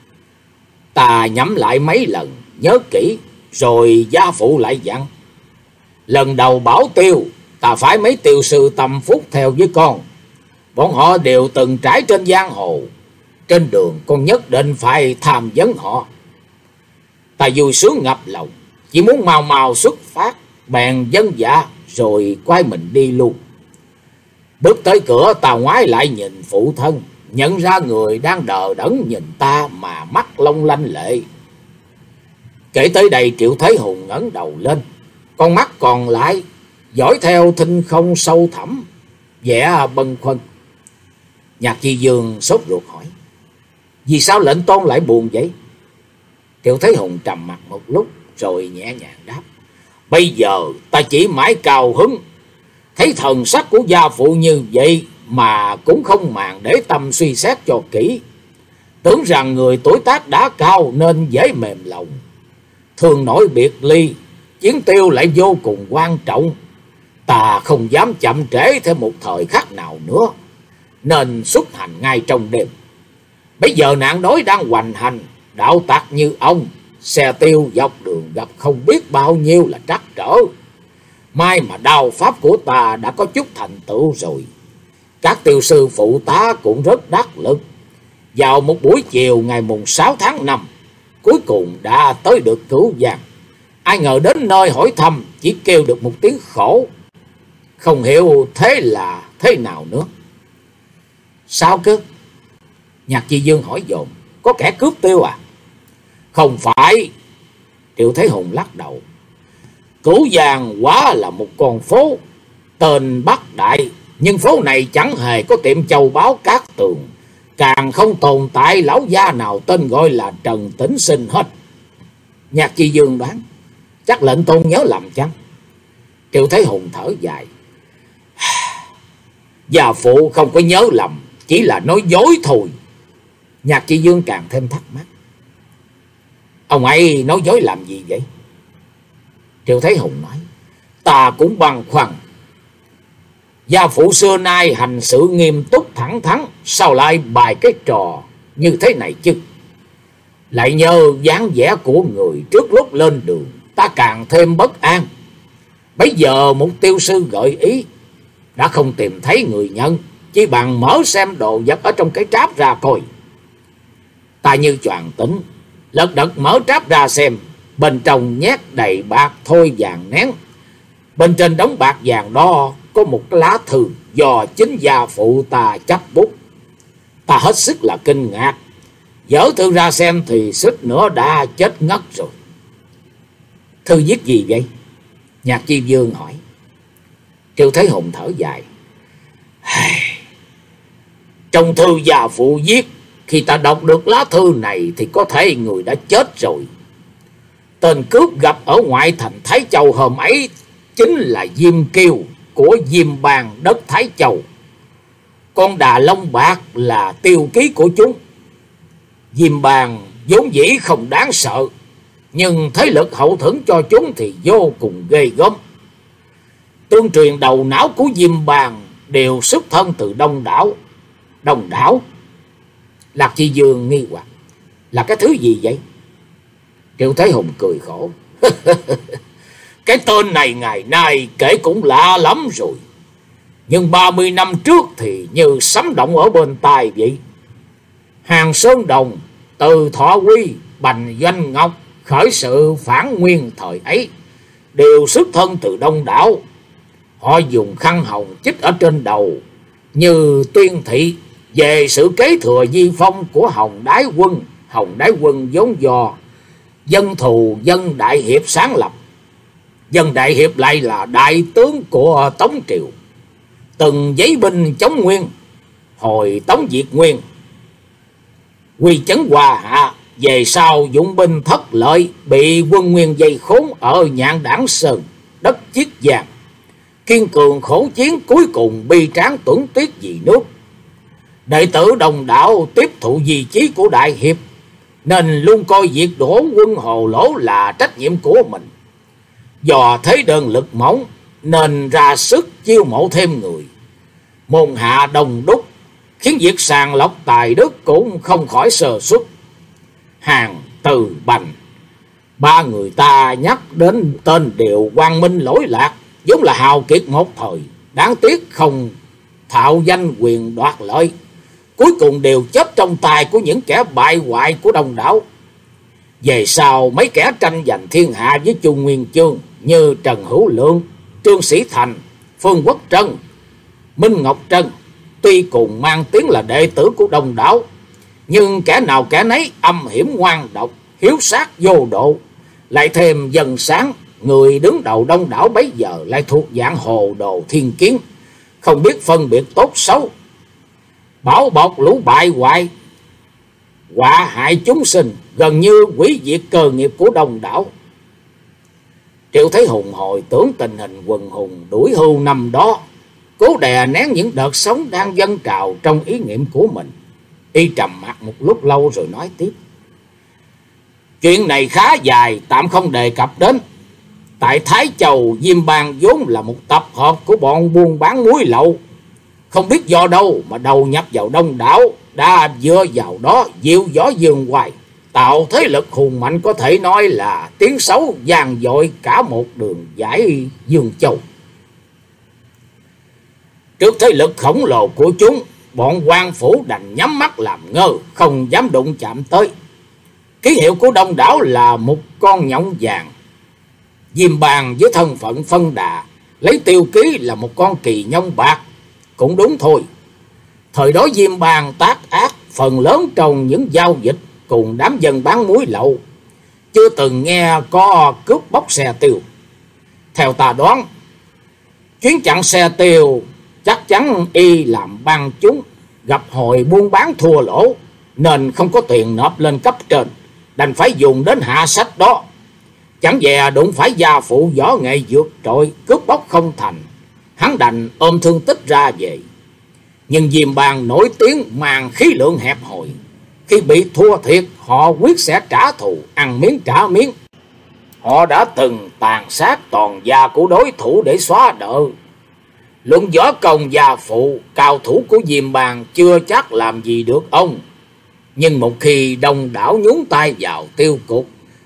Ta nhắm lại mấy lần, nhớ kỹ, rồi gia phụ lại dặn. Lần đầu bảo tiêu, ta phải mấy tiêu sư tâm phúc theo với con. Bọn họ đều từng trải trên giang hồ. Trên đường con nhất định phải tham vấn họ. Ta vui sướng ngập lòng, chỉ muốn mau mau xuất phát, bèn vâng dạ rồi quay mình đi luôn. Bước tới cửa, ta ngoái lại nhìn phụ thân, nhận ra người đang đờ đẫn nhìn ta mà mắt long lanh lệ. Kể tới đây Triệu Thế Hùng ngẩng đầu lên, con mắt còn lại dõi theo thinh không sâu thẳm, vẻ bâng khuâng. Nhạc Chi Dương sốt ruột hỏi, vì sao lệnh tôn lại buồn vậy? Triệu Thế Hùng trầm mặt một lúc rồi nhẹ nhàng đáp, bây giờ ta chỉ mãi cao hứng, thấy thần sắc của gia phụ như vậy mà cũng không màng để tâm suy xét cho kỹ. Tưởng rằng người tuổi tác đã cao nên dễ mềm lòng. Thường nổi biệt ly, chiến tiêu lại vô cùng quan trọng. Ta không dám chậm trễ thêm một thời khắc nào nữa, nên xuất hành ngay trong đêm. Bây giờ nạn đói đang hoành hành, đạo tặc như ông, xe tiêu dọc đường gặp không biết bao nhiêu là trắc trở. May mà đao pháp của ta đã có chút thành tựu rồi. Các tiêu sư phụ tá cũng rất đắc lực. Vào một buổi chiều ngày mùng sáu tháng năm, cuối cùng đã tới được Cửu Giang. Ai ngờ đến nơi hỏi thăm, chỉ kêu được một tiếng khổ. Không hiểu thế là thế nào nữa. Sao cơ? Nhạc Chi Dương hỏi dồn, có kẻ cướp tiêu à? Không phải. Triệu Thế Hùng lắc đầu. Cửu Giang quá là một con phố, tên Bắc Đại, nhưng phố này chẳng hề có tiệm châu báu Cát Tường, càng không tồn tại lão gia nào tên gọi là Trần Tĩnh Sinh hết. Nhạc Chi Dương đoán, chắc lệnh tôn nhớ lầm chăng? Triệu Thế Hùng thở dài, gia phụ không có nhớ lầm, chỉ là nói dối thôi. Nhạc Chi Dương càng thêm thắc mắc, ông ấy nói dối làm gì vậy? Triệu Thế Hùng nói, ta cũng băn khoăn. Gia phụ xưa nay hành sự nghiêm túc thẳng thắn, sao lại bài cái trò như thế này chứ? Lại nhờ dáng vẻ của người trước lúc lên đường, ta càng thêm bất an. Bây giờ một tiêu sư gợi ý, đã không tìm thấy người nhận, chỉ bằng mở xem đồ vật ở trong cái tráp ra coi. Ta như choàng tỉnh, lật đật mở tráp ra xem, bên trong nhét đầy bạc thôi vàng nén. Bên trên đống bạc vàng đó có một lá thư do chính gia phụ ta chấp bút. Ta hết sức là kinh ngạc, dở thư ra xem thì suýt nữa đã chết ngất rồi. Thư viết gì vậy? Nhạc Chi Vương hỏi. Triệu Thế Hùng thở dài. Trong thư gia phụ viết, khi ta đọc được lá thư này thì có thể người đã chết rồi. Tên cướp gặp ở ngoại thành Thái Châu hôm ấy chính là Diêm Kiêu của Diêm Bang đất Thái Châu. Con Đà Long bạc là tiêu ký của chúng. Diêm Bang vốn dĩ không đáng sợ, nhưng thế lực hậu thuẫn cho chúng thì vô cùng ghê gớm. Tương truyền đầu não của Diêm Bang đều xuất thân từ Đông Đảo. Đông Đảo? Lạc Chi Dương nghi hoặc. Là cái thứ gì vậy? Triệu Thế Hùng cười khổ. Cái tên này ngày nay kể cũng lạ lắm rồi, nhưng ba mươi năm trước thì như sấm động ở bên tai vậy. Hàng Sơn Đồng, Từ Thọ Quy, Bành Doanh Ngọc khởi sự phản nguyên thời ấy đều xuất thân từ Đông Đảo. Họ dùng khăn hồng chích ở trên đầu như tuyên thị về sự kế thừa di phong của Hồng Đái Quân. Hồng Đái Quân vốn do Dân Thù Dân Đại Hiệp sáng lập. Dân Đại Hiệp lại là đại tướng của Tống Triều, từng giấy binh chống Nguyên. Hồi Tống diệt Nguyên, Quy Chấn Hòa Hạ về sau dụng binh thất lợi, bị quân Nguyên dây khốn ở Nhạn Đảng Sơn, đất Chiết Giang. Kiên cường khổ chiến, cuối cùng bi tráng tuẫn tuyết vì nước. Đệ tử Đông Đảo tiếp thụ di chí của Đại Hiệp, nên luôn coi việc đổ quân Hồ Lỗ là trách nhiệm của mình. Do thế đơn lực mỏng nên ra sức chiêu mộ thêm người, môn hạ đồng đúc, khiến việc sàng lọc tài đức cũng không khỏi sơ suất. Hàng, Từ, Bành, ba người ta nhắc đến tên đều quang minh lỗi lạc, vốn là hào kiệt một thời. Đáng tiếc không thạo danh quyền đoạt lợi, cuối cùng đều chết trong tay của những kẻ bại hoại của Đông Đảo. Về sau mấy kẻ tranh giành thiên hạ với Chu Nguyên Chương như Trần Hữu Lượng, Trương Sĩ Thành, Phương Quốc Trân, Minh Ngọc Trân, tuy cùng mang tiếng là đệ tử của Đông Đảo, nhưng kẻ nào kẻ nấy âm hiểm ngoan độc, hiếu sát vô độ. Lại thêm Dân Sáng, người đứng đầu Đông Đảo bấy giờ lại thuộc dạng hồ đồ thiên kiến, không biết phân biệt tốt xấu, bảo bọc lũ bại hoại, họa hại chúng sinh, gần như hủy diệt cơ nghiệp của Đông Đảo. Triệu Thế Hùng hồi tưởng tình hình quần hùng đuổi hưu năm đó, cố đè nén những đợt sóng đang dâng trào trong ý niệm của mình. Y trầm mặc một lúc lâu rồi nói tiếp. Chuyện này khá dài, tạm không đề cập đến. Tại Thái Châu, Diêm Bang vốn là một tập hợp của bọn buôn bán muối lậu. Không biết do đâu mà đầu nhập vào Đông Đảo, đã dựa vào đó diệu võ dương hoài, tạo thế lực hùng mạnh, có thể nói là tiếng xấu vang dội cả một đường giải Dương Châu. Trước thế lực khổng lồ của chúng, bọn quan phủ đành nhắm mắt làm ngơ, không dám đụng chạm tới. Ký hiệu của Đông Đảo là một con nhộng vàng. Diêm Bang với thân phận phân đà, lấy tiêu ký là một con kỳ nhông bạc. Cũng đúng thôi, thời đó Diêm Bang tác ác phần lớn trong những giao dịch cùng đám dân bán muối lậu, chưa từng nghe có cướp bóc xe tiêu. Theo ta đoán, chuyến chặn xe tiêu chắc chắn y làm bang chúng gặp hồi buôn bán thua lỗ, nên không có tiền nộp lên cấp trên, đành phải dùng đến hạ sách đó. Chẳng dè đụng phải gia phụ võ nghệ vượt trội, cướp bóc không thành, hắn đành ôm thương tích ra về. Nhưng Diêm Bang nổi tiếng màn khí lượng hẹp hòi, khi bị thua thiệt họ quyết sẽ trả thù, ăn miếng trả miếng. Họ đã từng tàn sát toàn gia của đối thủ để xóa nợ. Luận võ công gia phụ, cao thủ của Diêm Bang chưa chắc làm gì được ông. Nhưng một khi Đông Đảo nhúng tay vào tiêu cục,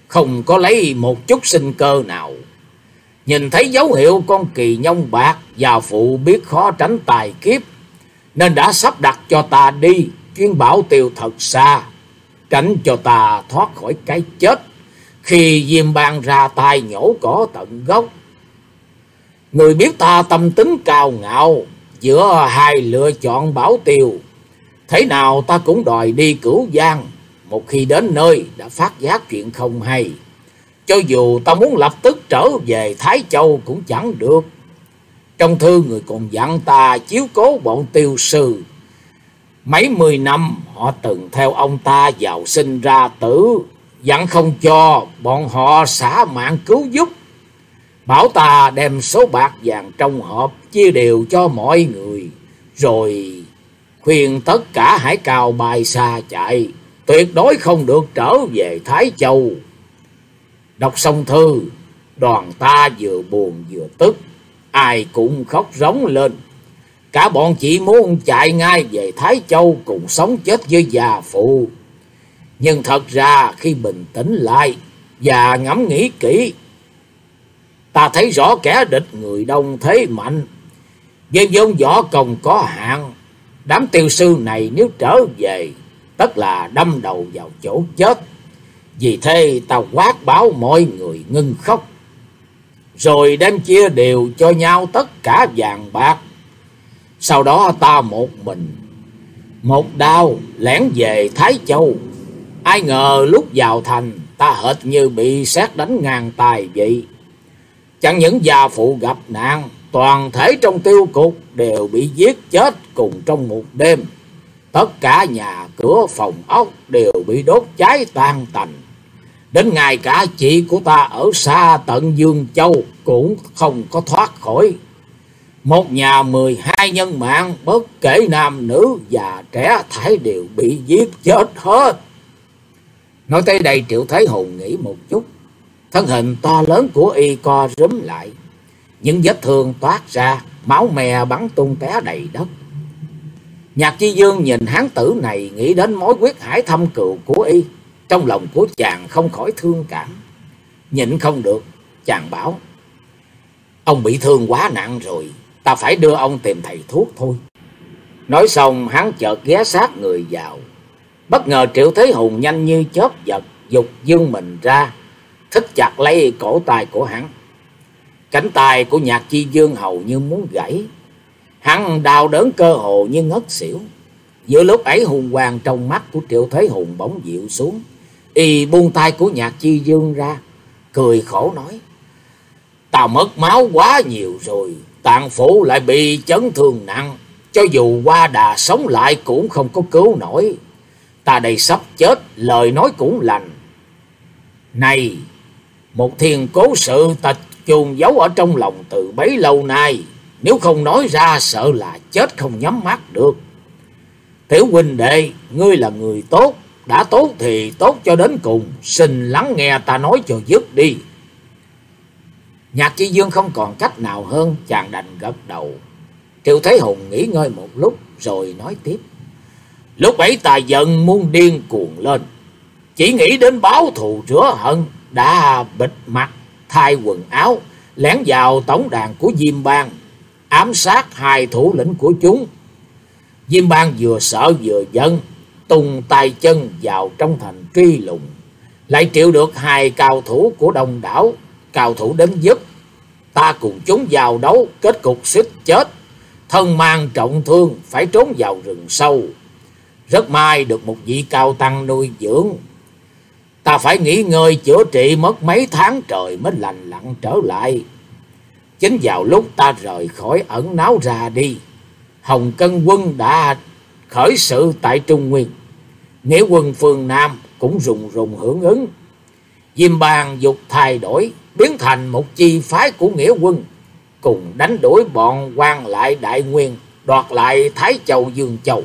không có lấy một chút sinh cơ nào. Nhìn thấy dấu hiệu con kỳ nhông bạc, già phụ biết khó tránh tài kiếp, nên đã sắp đặt cho ta đi chuyến bảo tiêu thật xa, tránh cho ta thoát khỏi cái chết khi Diêm Bang ra tay nhổ cỏ tận gốc. Người biết ta tâm tính cao ngạo, giữa hai lựa chọn bảo tiêu, thế nào ta cũng đòi đi Cửu Giang. Một khi đến nơi đã phát giác chuyện không hay, cho dù ta muốn lập tức trở về Thái Châu cũng chẳng được. Trong thư người còn dặn ta chiếu cố bọn tiêu sư. Mấy mươi năm họ từng theo ông ta vào sinh ra tử, dặn không cho bọn họ xả mạng cứu giúp. Bảo ta đem số bạc vàng trong hộp chia đều cho mọi người, rồi khuyên tất cả hãy cào bài xa chạy, tuyệt đối không được trở về Thái Châu. Đọc xong thư, đoàn ta vừa buồn vừa tức, ai cũng khóc rống lên. Cả bọn chỉ muốn chạy ngay về Thái Châu cùng sống chết với già phụ. Nhưng thật ra khi bình tĩnh lại và ngẫm nghĩ kỹ, ta thấy rõ kẻ địch người đông thế mạnh, với vốn võ công có hạn. Đám tiêu sư này nếu trở về, tất là đâm đầu vào chỗ chết. Vì thế ta quát bảo mọi người ngưng khóc, rồi đem chia đều cho nhau tất cả vàng bạc. Sau đó ta một mình, một đao lẻn về Thái Châu. Ai ngờ lúc vào thành, ta hệt như bị sét đánh ngang tài vậy. Chẳng những già phụ gặp nạn, toàn thể trong tiêu cục đều bị giết chết cùng trong một đêm. Tất cả nhà cửa phòng ốc đều bị đốt cháy tan tành. Đến ngay cả chị của ta ở xa tận Dương Châu cũng không có thoát khỏi. Một nhà mười hai nhân mạng, bất kể nam nữ già trẻ, thảy đều bị giết chết hết. Nói tới đây Triệu Thế Hùng nghĩ một chút. Thân hình to lớn của y co rúm lại, những vết thương toát ra, máu me bắn tung té đầy đất. Nhạc Chi Dương nhìn hán tử này, nghĩ đến mối quyết hải thâm cừu của y, trong lòng của chàng không khỏi thương cảm. Nhịn không được, chàng bảo: ông bị thương quá nặng rồi, ta phải đưa ông tìm thầy thuốc thôi. Nói xong hắn chợt ghé sát người vào. Bất ngờ Triệu Thế Hùng nhanh như chớp giật, giục dương mình ra, thích chặt lấy cổ tay của hắn. Cánh tay của Nhạc Chi Dương hầu như muốn gãy, hắn đau đớn cơ hồ như ngất xỉu. Giữa lúc ấy hùng quang trong mắt của Triệu Thế Hùng bỗng dịu xuống, y buông tay của Nhạc Chi Dương ra, cười khổ nói: ta mất máu quá nhiều rồi, tạng phủ lại bị chấn thương nặng, cho dù qua đà sống lại cũng không có cứu nổi. Ta đây sắp chết, lời nói cũng lành. Này, một thiên cố sự ta chôn giấu ở trong lòng từ bấy lâu nay, nếu không nói ra sợ là chết không nhắm mắt được. Tiểu huynh đệ, ngươi là người tốt, đã tốt thì tốt cho đến cùng, xin lắng nghe ta nói cho dứt đi. Nhạc Chi Dương không còn cách nào hơn, chàng đành gật đầu. Triệu Thế Hùng nghỉ ngơi một lúc rồi nói tiếp: lúc ấy ta giận muốn điên cuồng lên, chỉ nghĩ đến báo thù rửa hận, đã bịt mặt thay quần áo lẻn vào tổng đàn của Diêm Bang, ám sát hai thủ lĩnh của chúng. Diêm Bang vừa sợ vừa giận, tung tay chân vào trong thành truy lùng, lại triệu được hai cao thủ của Đông đảo. Cao thủ đến giúp, ta cùng chúng vào đấu, kết cục suýt chết, thân mang trọng thương phải trốn vào rừng sâu. Rất may được một vị cao tăng nuôi dưỡng, ta phải nghỉ ngơi chữa trị mất mấy tháng trời mới lành lặn trở lại. Chính vào lúc ta rời khỏi ẩn náu ra đi, Hồng Cân quân đã khởi sự tại Trung Nguyên, nghĩa quân phương Nam cũng rùng rùng hưởng ứng. Diêm Bang dục thay đổi, biến thành một chi phái của nghĩa quân, cùng đánh đuổi bọn quan lại Đại Nguyên, đoạt lại Thái Châu Dương Châu.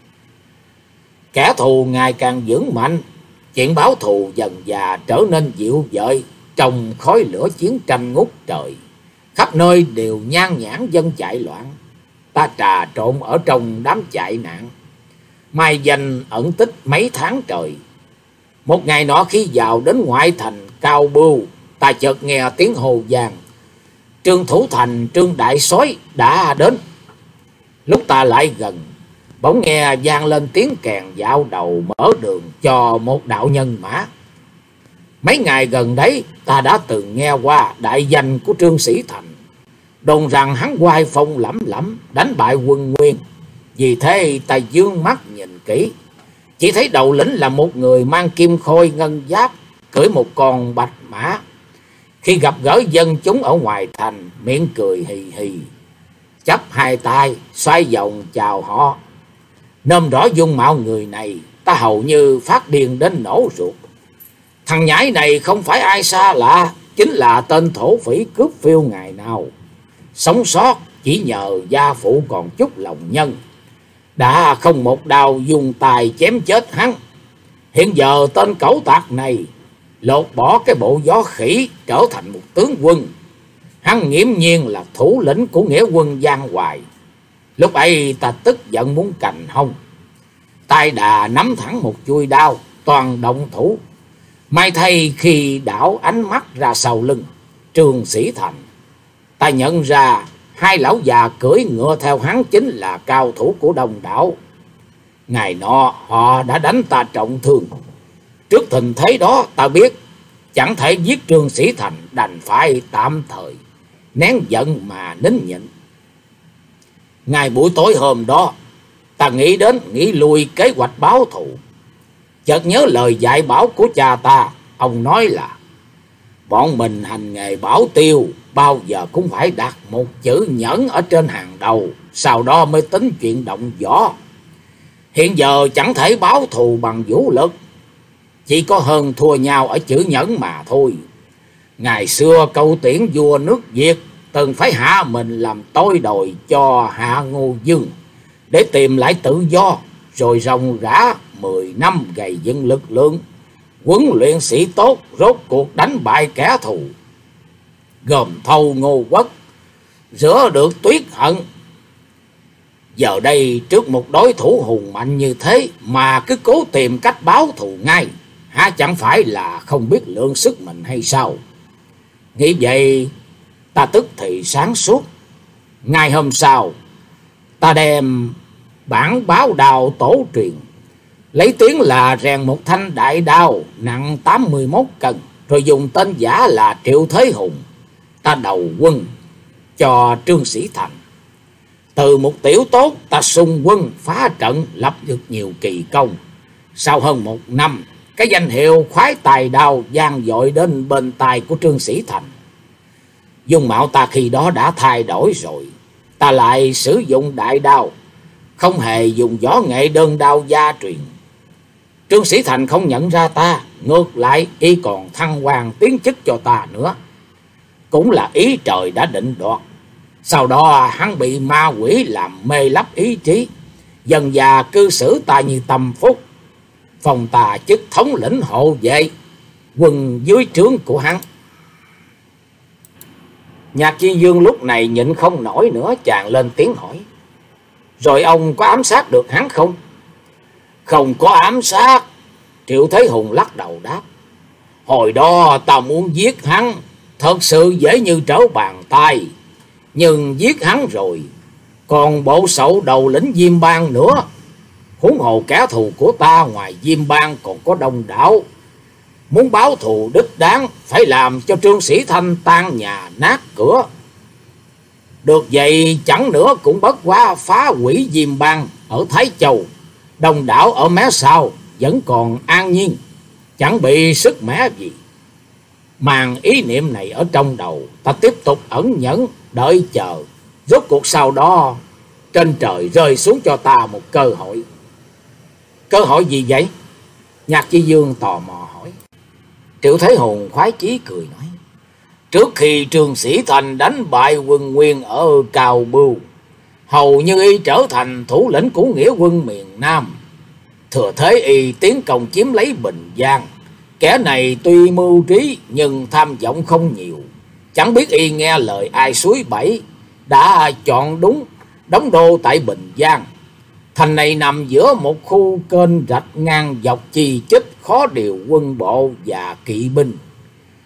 Kẻ thù ngày càng vững mạnh, chuyện báo thù dần dà trở nên dịu dợi trong khói lửa chiến tranh ngút trời. Khắp nơi đều nhan nhản dân chạy loạn, ta trà trộn ở trong đám chạy nạn, mai danh ẩn tích mấy tháng trời. Một ngày nọ khi vào đến ngoại thành, Cao Bưu, ta chợt nghe tiếng hô vang: Trương Thủ Thành, Trương Đại Soái đã đến. Lúc ta lại gần, bỗng nghe vang lên tiếng kèn dạo đầu mở đường cho một đạo nhân mã. Mấy ngày gần đấy, ta đã từng nghe qua đại danh của Trương Sĩ Thành, đồn rằng hắn oai phong lẫm lẫm, đánh bại quân Nguyên. Vì thế ta dương mắt nhìn kỹ, chỉ thấy đầu lĩnh là một người mang kim khôi ngân giáp, cưỡi một con bạch mã. Khi gặp gỡ dân chúng ở ngoài thành, miệng cười hì hì, chắp hai tay xoay vòng chào họ. Nôm rõ dung mạo người này, ta hầu như phát điên đến nổ ruột. Thằng nhãi này không phải ai xa lạ, chính là tên thổ phỉ cướp phiêu ngày nào. Sống sót chỉ nhờ gia phụ còn chút lòng nhân, đã không một đao dùng tài chém chết hắn. Hiện giờ tên cẩu tạc này lột bỏ cái bộ gió khỉ, trở thành một tướng quân. Hắn nghiễm nhiên là thủ lĩnh của nghĩa quân Giang Hoài. Lúc ấy ta tức giận muốn cành hông, tay đà nắm thẳng một chuôi đao, toàn động thủ. May thay khi đảo ánh mắt ra sau lưng Trương Sĩ Thành, ta nhận ra hai lão già cưỡi ngựa theo hắn chính là cao thủ của Đông Đảo. Ngày nọ họ đã đánh ta trọng thương. Trước tình thế đó, ta biết chẳng thể giết Trương Sĩ Thành, đành phải tạm thời nén giận mà nín nhịn. Ngày buổi tối hôm đó, ta nghĩ đến nghĩ lui kế hoạch báo thù. Chợt nhớ lời dạy bảo của cha ta, ông nói là bọn mình hành nghề bảo tiêu, bao giờ cũng phải đặt một chữ nhẫn ở trên hàng đầu, sau đó mới tính chuyện động võ. Hiện giờ chẳng thể báo thù bằng vũ lực, chỉ có hơn thua nhau ở chữ nhẫn mà thôi. Ngày xưa Câu Tiễn vua nước Việt từng phải hạ mình làm tôi đồi cho Hạ Ngô Dương để tìm lại tự do, rồi ròng rã mười năm gầy dựng lực lượng, huấn luyện sĩ tốt, rốt cuộc đánh bại kẻ thù, gồm thâu Ngô Quốc, rửa được Tuyết Hận. Giờ đây trước một đối thủ hùng mạnh như thế mà cứ cố tìm cách báo thù ngay, há chẳng phải là không biết lượng sức mình hay sao? Nghĩ vậy, ta tức thì sáng suốt. Ngày hôm sau, ta đem bản báo đào tổ truyền, lấy tiếng là rèn một thanh đại đao nặng tám mươi mốt cân, rồi dùng tên giả là Triệu Thế Hùng, ta đầu quân cho Trương Sĩ Thành. Từ một tiểu tốt, ta xung quân phá trận, lập được nhiều kỳ công. Sau hơn một năm, cái danh hiệu khoái tài đao vang dội đến bên tai của Trương Sĩ Thành. Dung mạo ta khi đó đã thay đổi rồi, ta lại sử dụng đại đao, không hề dùng võ nghệ đơn đao gia truyền. Trương Sĩ Thành không nhận ra ta, ngược lại y còn thăng hoàng tiến chức cho ta nữa, cũng là ý trời đã định đoạt. Sau đó hắn bị ma quỷ làm mê lấp ý chí, dần dà cư xử ta như tâm phúc, phòng ta chức thống lĩnh hộ vệ quân dưới trướng của hắn. Nhạc Chi Dương lúc này nhịn không nổi nữa, chàng lên tiếng hỏi: Rồi ông có ám sát được hắn không? Không có ám sát, Triệu Thế Hùng lắc đầu đáp. Hồi đó ta muốn giết hắn, thật sự dễ như trở bàn tay. Nhưng giết hắn rồi, còn bộ sậu đầu lĩnh Diêm Bang nữa. Huống hồ kẻ thù của ta ngoài Diêm Bang còn có Đông Đảo. Muốn báo thù đích đáng, phải làm cho Trương Sĩ Thanh tan nhà nát cửa. Được vậy chẳng nữa cũng bất quá phá hủy Diêm Bang ở Thái Châu, Đông Đảo ở mé sau vẫn còn an nhiên, chẳng bị sức mẻ gì. Màn ý niệm này ở trong đầu, ta tiếp tục ẩn nhẫn đợi chờ. Rốt cuộc sau đó trên trời rơi xuống cho ta một cơ hội. Cơ hội gì vậy? Nhạc Chi Dương tò mò hỏi. Triệu Thế Hùng khoái chí cười nói: Trước khi Trương Sĩ Thành đánh bại quân Nguyên ở Cao Bưu, hầu như y trở thành thủ lĩnh của nghĩa quân miền Nam. Thừa thế y tiến công chiếm lấy Bình Giang. Kẻ này tuy mưu trí nhưng tham vọng không nhiều. Chẳng biết y nghe lời ai suối bẫy, đã chọn đúng đóng đô tại Bình Giang. Thành này nằm giữa một khu kênh rạch ngang dọc chi chít, khó điều quân bộ và kỵ binh.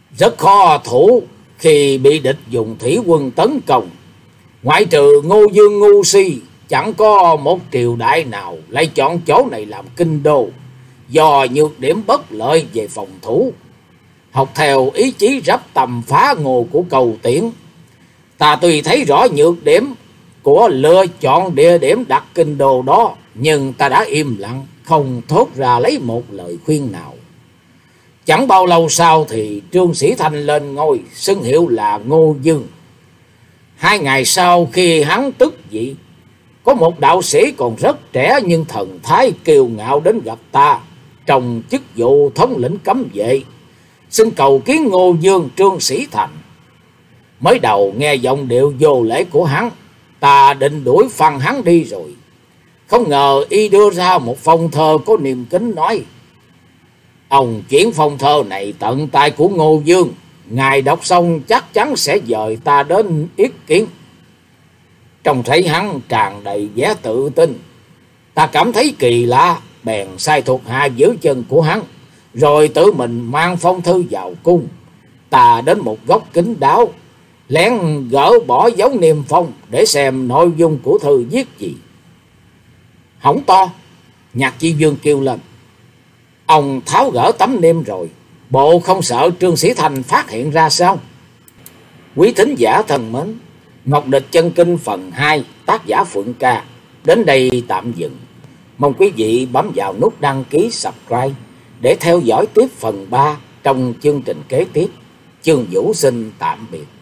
rất khó thủ khi bị địch dùng thủy quân tấn công. Ngoại trừ Ngô Dương ngu si, chẳng có một triều đại nào lại chọn chỗ này làm kinh đô, do nhược điểm bất lợi về phòng thủ. Học theo ý chí rắp tầm phá Ngô của Cầu Tiễn, ta tuy thấy rõ nhược điểm của lựa chọn địa điểm đặt kinh đô đó, nhưng ta đã im lặng, không thốt ra lấy một lời khuyên nào. Chẳng bao lâu sau thì Trương Sĩ Thanh lên ngôi, xưng hiệu là Ngô Dương. Hai ngày sau khi hắn tức vị, có một đạo sĩ còn rất trẻ nhưng thần thái kiêu ngạo đến gặp ta trong chức vụ thống lĩnh cấm vệ, xin cầu kiến Ngô Dương Trương Sĩ Thành. Mới đầu nghe giọng điệu vô lễ của hắn, ta định đuổi phăng hắn đi rồi. Không ngờ y đưa ra một phong thơ có niềm kính nói: ông chuyển phong thơ này tận tay của Ngô Dương, ngài đọc xong chắc chắn sẽ dời ta đến yết kiến. Trông thấy hắn tràn đầy vẻ tự tin, ta cảm thấy kỳ lạ, bèn sai thuộc hạ giữ chân của hắn, rồi tự mình mang phong thư vào cung. Ta đến một góc kín đáo, lén gỡ bỏ dấu niêm phong để xem nội dung của thư viết gì. Hỏng to, Nhạc Chi Dương kêu lên: ông tháo gỡ tấm niêm rồi, bộ không sợ Trương Sĩ Thành phát hiện ra sao? Quý thính giả thân mến, Ngọc Địch Chân Kinh phần hai, tác giả Phượng Ca đến đây tạm dừng. Mong quý vị bấm vào nút đăng ký subscribe để theo dõi tiếp phần ba trong chương trình kế tiếp. Chương Vũ xin tạm biệt.